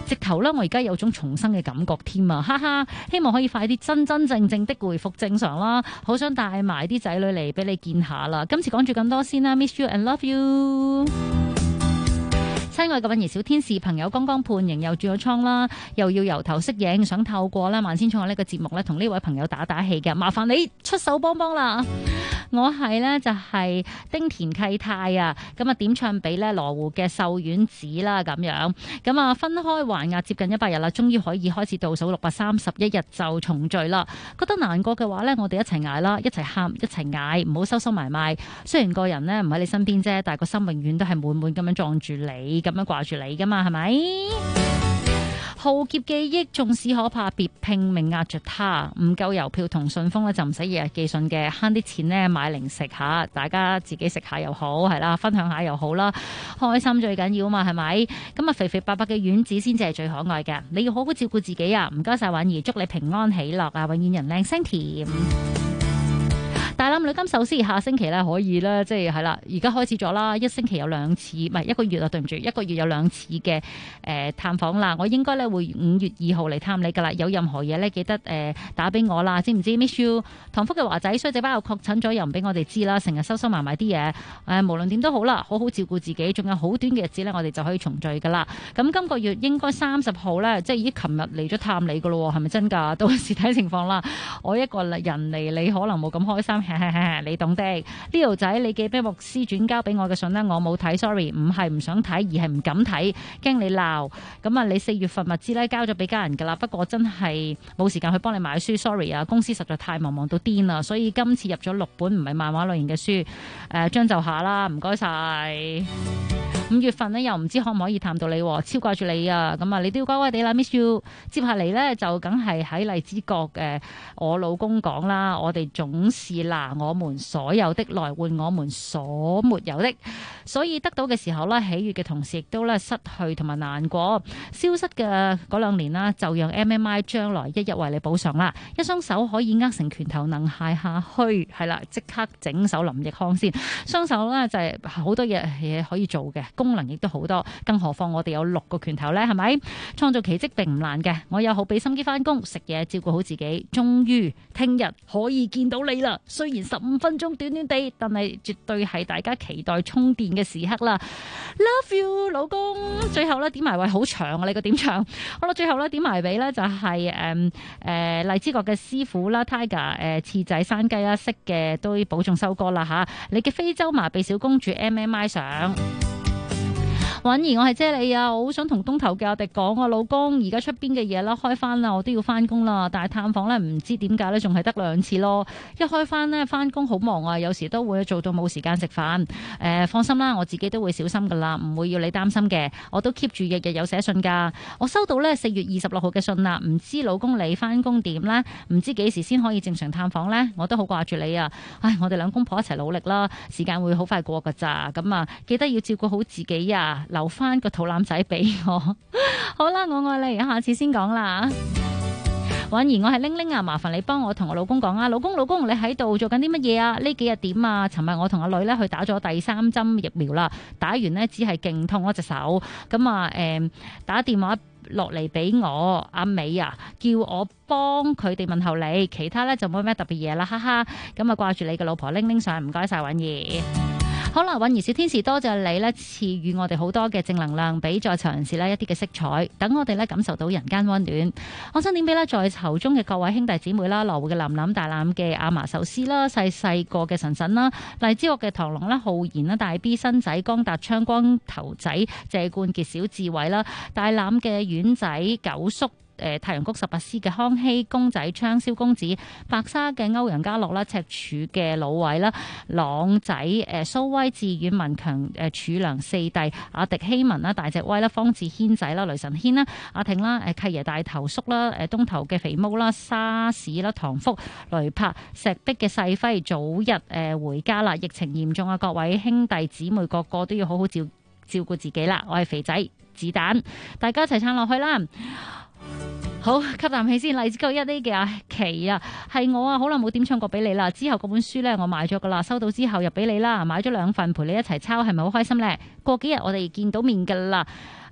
直頭咧，我而家有種重生嘅感覺添啊！哈哈，希望可以快啲真真正正的回復正常啦，好想帶埋啲仔女嚟俾你見下啦。今次講住咁多先啦 ，miss you and love you。親愛嘅韻兒小天使朋友剛剛判刑又轉咗倉啦，又要由頭適應，想透過咧萬千寵愛呢個節目咧同呢位朋友打打氣嘅，麻煩你出手幫幫啦！我係咧就係丁田契太啊，咁啊點唱俾咧羅湖嘅秀丸子啦咁樣，咁啊分開還押接近100日啦，終於可以開始倒數631日就重聚啦。覺得難過嘅話咧，我哋一齊捱啦，一齊喊，一齊嗌，唔好收收埋埋。雖然個人咧唔喺你身邊啫，但係個心永遠都係滿滿咁樣撞住你，咁樣掛住你噶嘛，係咪？浩劫記憶縱使可怕，別拼命壓着它。唔夠郵票同信封咧，就唔使日日寄信嘅，慳啲錢咧買零食下，大家自己食下又好，係啦，分享下又好啦，開心最緊要嘛，係咪？咁啊，肥肥白白嘅丸子先至係最可愛嘅，你要好好照顧自己啊！唔該晒婉兒，祝你平安喜樂啊，永遠人靚聲甜。大欖女金壽司下星期咧可以啦，即係係啦，而家開始咗啦，一星期有2次，唔係1個月啊，對唔住，1個月有2次嘅探訪啦。我應該咧會5月2號嚟探你噶啦，有任何嘢咧記得打俾我啦，知唔知 ？Miss you， 唐福嘅華仔衰仔包又確診咗，又唔俾我哋知啦，成日收收埋埋啲嘢，無論點都好啦，好好照顧自己，仲有好短嘅日子咧，我哋就可以重聚噶啦。咁今個月應該30號咧，即係已經琴日嚟咗探你噶咯，係咪真㗎？到時睇情況啦。我一個人嚟，你可能冇咁開心。你懂的。呢條仔你寄俾牧師轉交俾我嘅信呢，我冇睇 ，sorry， 唔係唔想睇，而係唔敢睇，驚你鬧。咁啊，你4月份物資咧交咗俾家人噶啦，不過真係冇時間去幫你買書 ，sorry 啊，公司實在太忙到癲啦，所以今次入咗6本唔係漫畫類型嘅書，將就下啦，唔該晒。5月份呢，又唔知可唔可以探到你，超掛住你啊！咁啊，你都要乖乖地啦 ，miss you。接下嚟呢，就梗係喺荔枝角我老公講啦，我哋總是拿我們所有的來換我們所沒有的，所以得到嘅時候呢，喜悅嘅同時亦都咧失去同埋難過，消失嘅嗰2年啦，就讓 MMI 將來一一為你補償啦。一雙手可以握成拳頭，能卸下虛，係啦，即刻整手林奕匡先。雙手呢，就係好多嘢可以做嘅。功能亦都好多，更何況我哋有6個拳頭呢，係咪？創造奇蹟並唔難嘅，我有好俾心機翻工食嘢，照顧好自己，終於聽日可以見到你啦。雖然15分鐘短短地，但係絕對係大家期待充電嘅時刻啦。Love you， 老公。最後咧點埋位好長啊！你個點唱好啦，最後咧點埋俾咧就係荔枝角嘅師傅啦 ，Tiger 次仔山雞啦，識嘅都保重收歌啦吓。你嘅非洲麻痹小公主 MMI 上。婉兒，我係姐你啊！我好想同東頭嘅阿迪講啊，老公而家出邊嘅嘢啦，開翻啦，我都要翻工啦。但係探訪咧，唔知點解咧，仲係得2次咯。一開翻呢，翻工好忙啊，有時都會做到冇時間食飯。放心啦，我自己都會小心噶啦，唔會要你擔心嘅。我都 keep 住日日有寫信噶。我收到咧4月26號嘅信啦，唔知老公你翻工點呢？唔知幾時先可以正常探訪呢？我都好掛住你啊！唉，我哋兩公婆一齊努力啦，時間會好快過噶咋。咁啊，記得要照顧好自己啊！留翻個肚腩仔俾我，好啦，我愛你，下次先講啦。婉兒，我係玲玲啊，麻煩你幫我同我老公講啊，老公，你喺度做緊啲乜嘢啊？呢幾日點啊？尋日我同阿女咧去打咗第3針疫苗啦，打完呢，只係勁痛隻手，咁啊打電話落嚟俾我阿美啊，叫我幫佢哋問候你，其他咧就冇咩特別嘢啦，哈哈。咁啊掛住你嘅老婆玲玲上，唔該晒婉兒。好啦，韻兒小天使，多謝你咧賜予我哋好多嘅正能量，俾在囚人士呢一啲嘅色彩，等我哋咧感受到人間溫暖。我想點俾咧在囚中嘅各位兄弟姊妹啦，羅湖嘅林林、大欖嘅阿嫲壽司啦，細個嘅神神啦，荔枝角嘅螳螂啦、浩然啦、大 B 新仔、江達昌、光頭仔、謝冠傑、小智慧啦，大欖嘅丸仔、九叔。太陽谷18師嘅康熙公仔、昌蕭公子、白沙嘅歐陽家樂啦、赤柱嘅老偉啦、朗仔、蘇威、志遠、文強、柱良四弟、阿迪希文啦、大隻威啦、方志軒仔啦、雷神軒啦、阿挺啦、契爺大頭叔啦、東頭嘅肥毛啦、沙士啦、唐福、雷柏、石壁嘅細輝早日回家啦！疫情嚴重啊，各位兄弟姊妹個個都要好好照顧自己啦！我係肥仔子彈，大家一齊撐落去啦！好，吸啖氣先。荔枝角1呢嘅阿琪啊，係我啊，好耐冇點唱過俾你啦。之後嗰本書呢，我買咗噶啦，收到之後入俾你啦，買咗2份陪你一齊抄，係咪好開心呢？過幾日我哋見到面噶啦。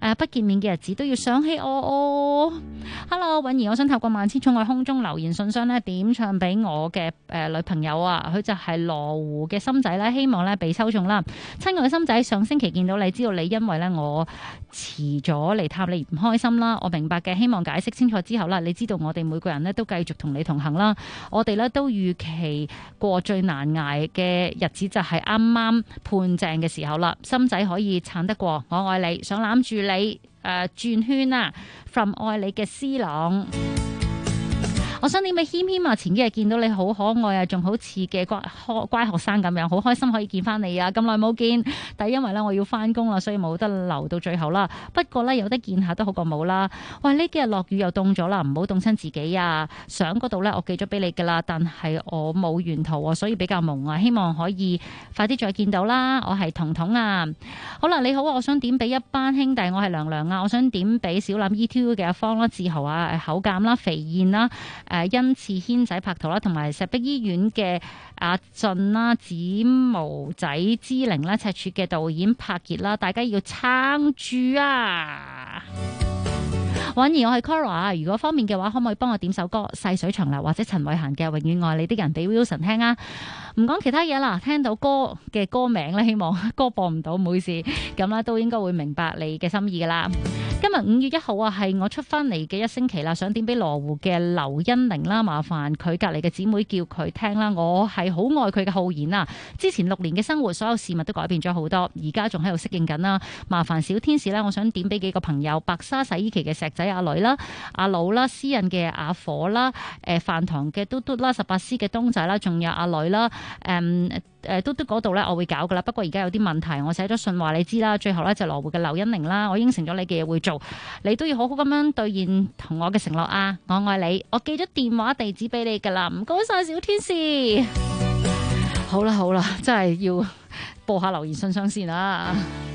不見面嘅日子都要想起我哦。Hello， 允兒，我想透過萬千寵愛空中留言信箱咧點唱俾我嘅女朋友啊，佢就係羅湖嘅心仔咧，希望咧被抽中啦。親愛嘅心仔，上星期見到你，知道你因為咧我遲咗嚟探你唔開心啦，我明白嘅，希望解釋清楚之後啦，你知道我哋每個人咧都繼續同你同行啦。我哋咧都預期過最難捱嘅日子就係啱啱判正嘅時候啦。心仔可以撐得過，我愛你，想攬住你轉圈啊 from 愛你嘅思朗。我想點俾謙謙啊，前幾日見到你好可愛啊，仲好似嘅乖學生咁樣，好開心可以見翻你啊！咁耐冇見，但係因為咧我要翻工啦，所以冇得留到最後啦。不過咧有得見下都好過冇啦。喂，呢幾日落雨又凍咗啦，唔好凍親自己啊！相嗰度咧我寄咗俾你噶啦，但係我冇沿途啊，所以比較蒙啊，希望可以快啲再見到啦。我係彤彤啊，好啦，你好啊，我想點俾一班兄弟，我係娘娘啊，我想點俾小欖 ETU 嘅阿方啦、志豪啊、口鑑啦、肥燕啦。恩賜軒仔拍圖啦，同埋石壁醫院嘅阿俊啦、子毛仔之靈啦、赤柱嘅導演柏傑啦，大家要撐住啊！婉兒，我係 Cora， 如果方便嘅話，可唔可以幫我點首歌《細水長流》或者陳慧嫻嘅《永遠愛你的人》俾 Wilson 聽啊？唔講其他嘢啦，聽到歌嘅歌名咧，希望歌播唔到，唔好意思，咁啦都應該會明白你嘅心意噶啦。今日5月1號啊，係我出翻嚟嘅一星期啦，想點俾羅湖嘅劉欣玲啦，麻煩佢隔離嘅姊妹叫佢聽啦。我係好愛佢嘅浩然啊！之前6年嘅生活，所有事物都改變咗好多，而家仲喺度適應緊啦。麻煩小天使咧，我想點俾幾個朋友：白沙洗衣機嘅石仔阿女啦、阿佬啦、私人嘅阿火啦、飯堂嘅嘟嘟啦、18C 嘅東仔啦，仲有阿女啦、嘟嘟嗰度咧，我會搞噶啦。不過而家有啲問題，我寫咗信話你知啦。最後咧就羅湖嘅劉欣玲啦，我應承咗你嘅嘢會做，你都要好好咁樣兌現同我嘅承諾啊！我愛你，我寄咗電話地址俾你噶啦，唔該晒小天使。好啦好啦，真係要播下留言信箱先啦。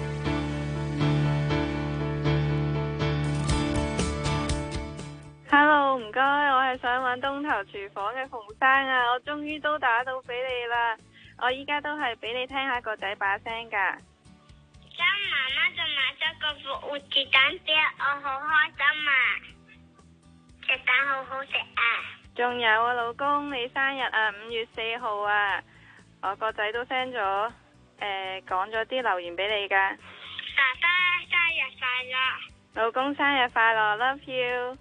Hello， 唔該，我係想揾東頭廚房嘅馮生啊，我終於都打到俾你啦。我依家都係俾你聽下個仔把聲噶。 今媽媽就買咗個復活節蛋俾我，好開心啊！隻蛋好好食啊！ 仲有啊，老公你生日啊，5月4號啊，我個仔都 send 咗講咗啲留言俾你噶。 爸爸生日快樂！ 老公生日快樂 ，love you。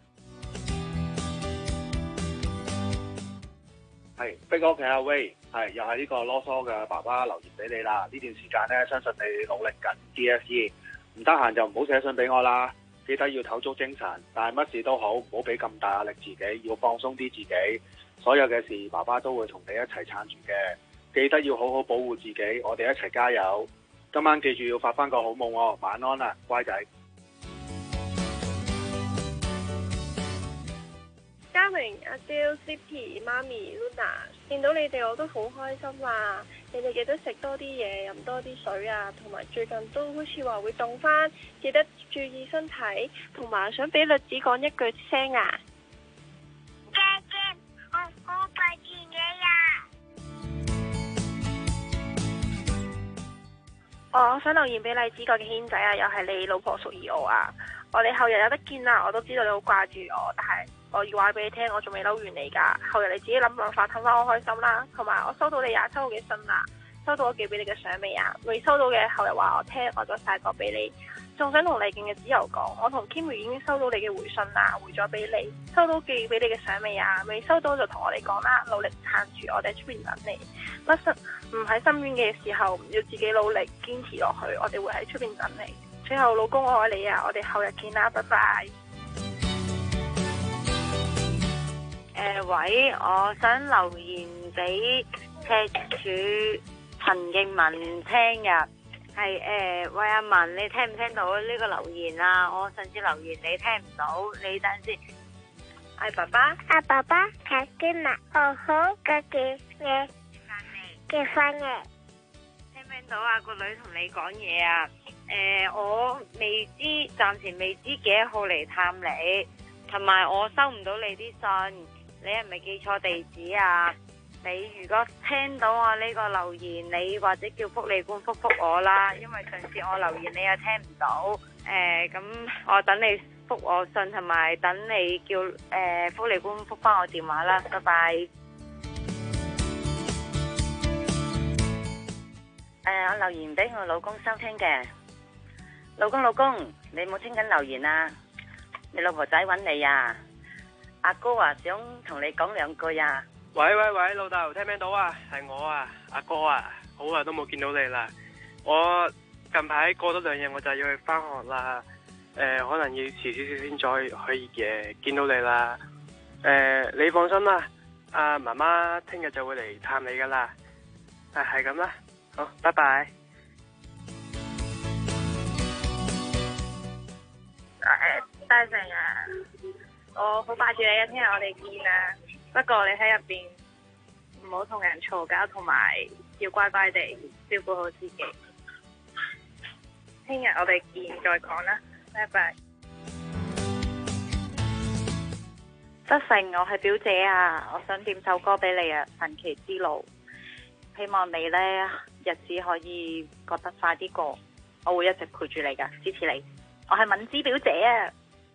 係逼屋企阿威，係又係呢個囉嗦嘅爸爸留言俾你啦。呢段時間呢，相信你努力緊 DSE， 唔得閒就唔好寫信俾我啦。記得要唞足精神，但係乜事都好，唔好俾咁大壓力自己，要放鬆啲自己。所有嘅事，爸爸都會同你一齊撐住嘅。記得要好好保護自己，我哋一齊加油。今晚記住要發翻個好夢喎，晚安啦，乖仔。 嘉明、阿 Jo、City、媽咪、Luna， 見到你哋我都好開心啊！你哋記得食多啲嘢，飲多啲水啊，同埋最近都好似話會凍翻，記得注意身體，同埋想俾栗子講一句聲啊！ 姐姐，我好掛住你啊！ 我想留言俾荔枝角嘅軒仔啊，又係你老婆屬意我啊！我哋後日有得見啦，我都知道你好掛住我，但係我要話俾你聽，我仲未嬲完你噶，後日你自己諗辦法氹翻我開心啦。同埋我收到你27號嘅信啦，收到我寄俾你嘅相未啊？未收到嘅後日話我聽，我再晒個俾你。仲想同麗勁嘅子柔講，我同 Kimmy 已經收到你嘅回信啦，回咗俾你。收到寄俾你嘅相未啊？未收到就同我哋講啦，努力撐住，我哋喺出邊等你。唔喺深淵嘅時候，要自己努力堅持落去，我哋會喺出邊等你。最後，老公我愛你啊！我哋後日見啦，拜拜。 喂，我想留言俾赤柱陳敬文聽㗎，係喂阿文，你聽唔聽到呢個留言啊？我上次留言你聽唔到，你等先。 係爸爸， 阿爸爸睇見啦，好好嘅嘢嘅翻嚟， 聽唔聽到啊？個女同你講嘢啊？我未知，暫時未知幾多號嚟探你，同埋我收唔到你啲信，你係咪記錯地址啊？你如果聽到我呢個留言，你或者叫福利官覆我啦，因為上次我留言你又聽唔到， 咁我等你覆我信，同埋等你叫福利官覆翻我電話啦。拜拜。 我留言俾我老公收聽嘅。老公，你冇聽緊留言啊？你老婆仔揾你啊？阿哥啊，想同你講兩句啊。 喂，老豆，聽唔聽到啊？係我啊，阿哥啊，好耐都冇見到你啦。我近排過多2日我就要去翻學啦。可能要遲少少先再可以見到你啦。你放心啦，阿媽媽聽日就會嚟探你噶啦。係咁啦，好，拜拜。 大成啊，我好掛住你啊，聽日我哋見啊。不過你喺入邊唔好同人嘈交，同埋要乖乖地照顧好自己。聽日我哋見再講啦，拜拜。 德成，我係表姐啊，我想點首歌俾你啊，《神奇之路》。希望你呢日子可以覺得快啲過，我會一直陪住你噶，支持你。我係敏芝表姐啊。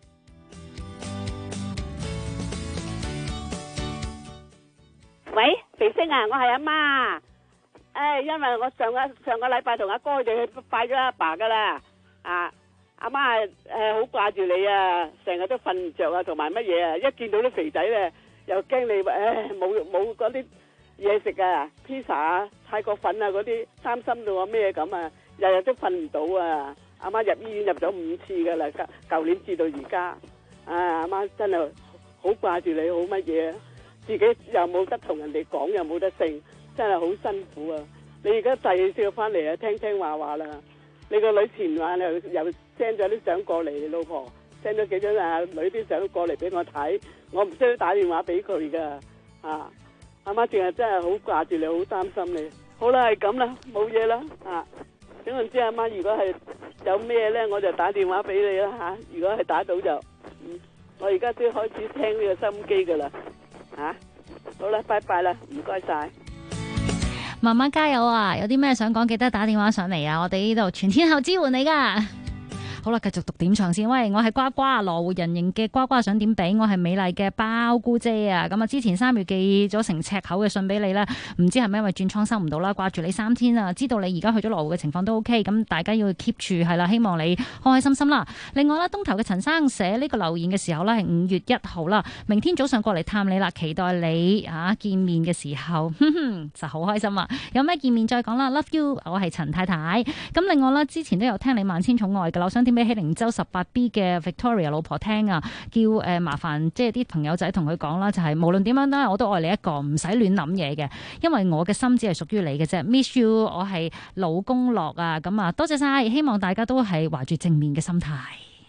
喂，肥星啊，我係阿媽。因為我上個禮拜同阿哥哋去拜咗阿爸噶啦。阿媽好掛住你啊，成日都瞓唔着啊，同埋乜嘢啊，一見到啲肥仔咧，又驚你冇嗰啲嘢食啊，披薩啊、泰國粉啊嗰啲，擔心到我咩咁啊，日日都瞓唔到啊。阿媽入醫院入咗5次噶啦，舊年至到而家。阿媽真係好掛住你，好乜嘢啊？自己又冇得同人哋講，又冇得剩，真係好辛苦啊！你而家第2次翻嚟啊，聽話啦。你個女前晚又 send 咗啲相過嚟，你老婆 send 咗幾張女啲相過嚟俾我睇，我唔需要打電話俾佢噶。阿媽淨係真係好掛住你，好擔心你。好啦，係咁啦，冇嘢啦。總言之，阿媽如果係有咩咧，我就打電話俾你啦。如果係打到就，我而家先開始聽呢個收音機噶啦。好啦，拜拜啦，唔該晒。 媽媽加油啊！有啲咩想講，記得打電話上嚟啊！我哋呢度全天候支援你噶。好啦，繼續讀點唱先。喂，我係呱呱，羅湖人形嘅呱呱想點俾我係美麗嘅包姑姐啊！咁啊，之前3月寄咗成尺口嘅信俾你啦，唔知係咪因為轉倉收唔到啦？掛住你3天啊！知道你而家去咗羅湖嘅情況都 OK， 咁大家要 keep 住係啦，希望你開開心心啦。另外啦，東頭嘅陳生寫呢個留言嘅時候呢係5月1號啦，明天早上過嚟探你啦，期待你見面嘅時候，就好開心啊！有咩見面再講啦 ，Love you， 我係陳太太。咁另外啦，之前都有聽你萬千寵愛嘅，我想點俾喜靈洲 18B 嘅 Victoria 老婆聽啊，叫麻煩即係啲朋友仔同佢講啦，就係無論點樣都我都愛你一個，唔使亂諗嘢嘅，因為我嘅心只係屬於你嘅啫。Miss you， 我係老公樂啊，咁啊多謝晒，希望大家都係懷住正面嘅心態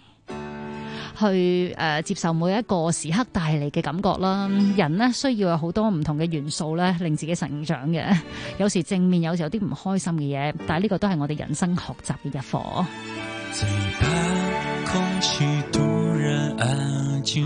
去接受每一個時刻帶嚟嘅感覺啦。人呢需要有好多唔同嘅元素咧，令自己成長嘅。有時正面，有時有啲唔開心嘅嘢，但係呢個都係我哋人生學習嘅一課。 最怕空氣突然安靜，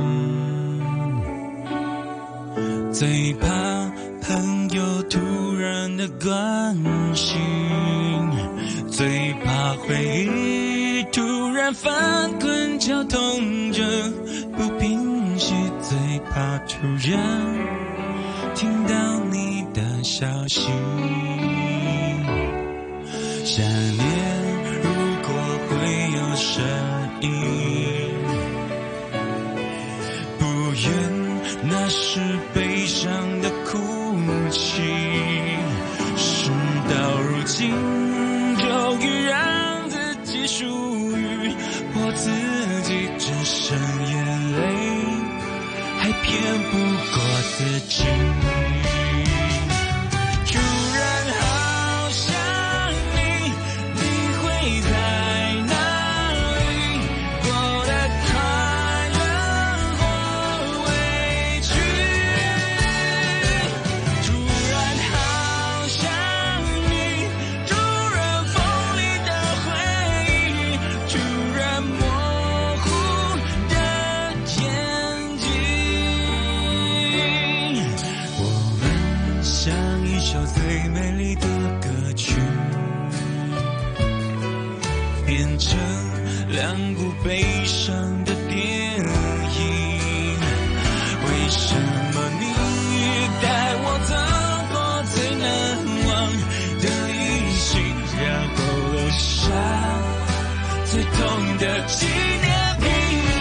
最怕朋友突然的關心，最怕回憶突然翻滾絞痛着不平息，最怕突然聽到你的消息，想念會有聲音，不願那是悲傷的哭泣，事到如今終於讓自己屬於我自己，只剩眼淚還騙不過自己。最美麗的歌曲變成兩悲傷的電影，為什麼你帶我走過最難忘的旅行，然後留下最痛的紀念品。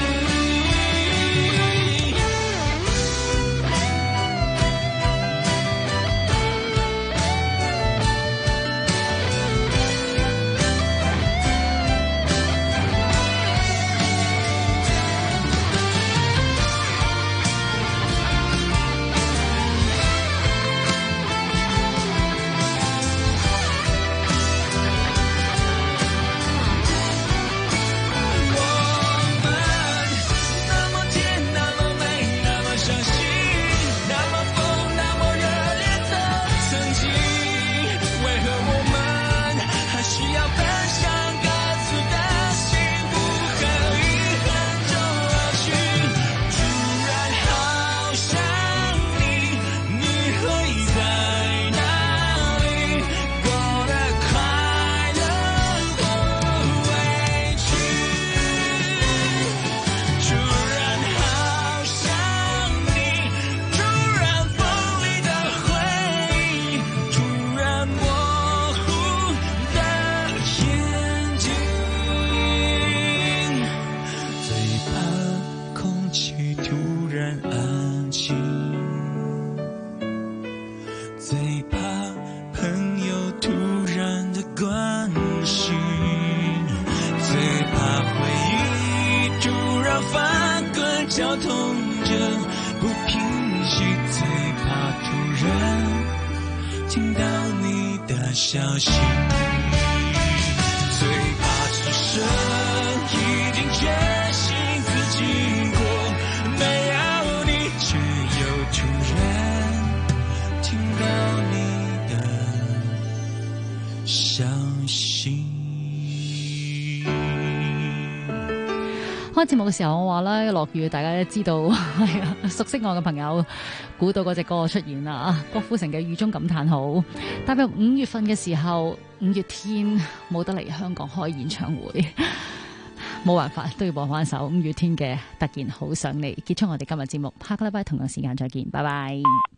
绞痛着不平息，最怕突然聽到你的消息，最怕此生已經決心自己過，沒有你卻又突然聽到你的消息。 開節目嘅時候，我話咧落雨，大家都知道係啊，熟悉我嘅朋友估到嗰隻歌出現啦。郭富城嘅《雨中感嘆號》，踏入5月份嘅時候，五月天冇得嚟香港開演唱會，冇辦法都要播翻首五月天嘅《突然好想你》，結束我哋今日節目。下個禮拜同樣時間再見，拜拜。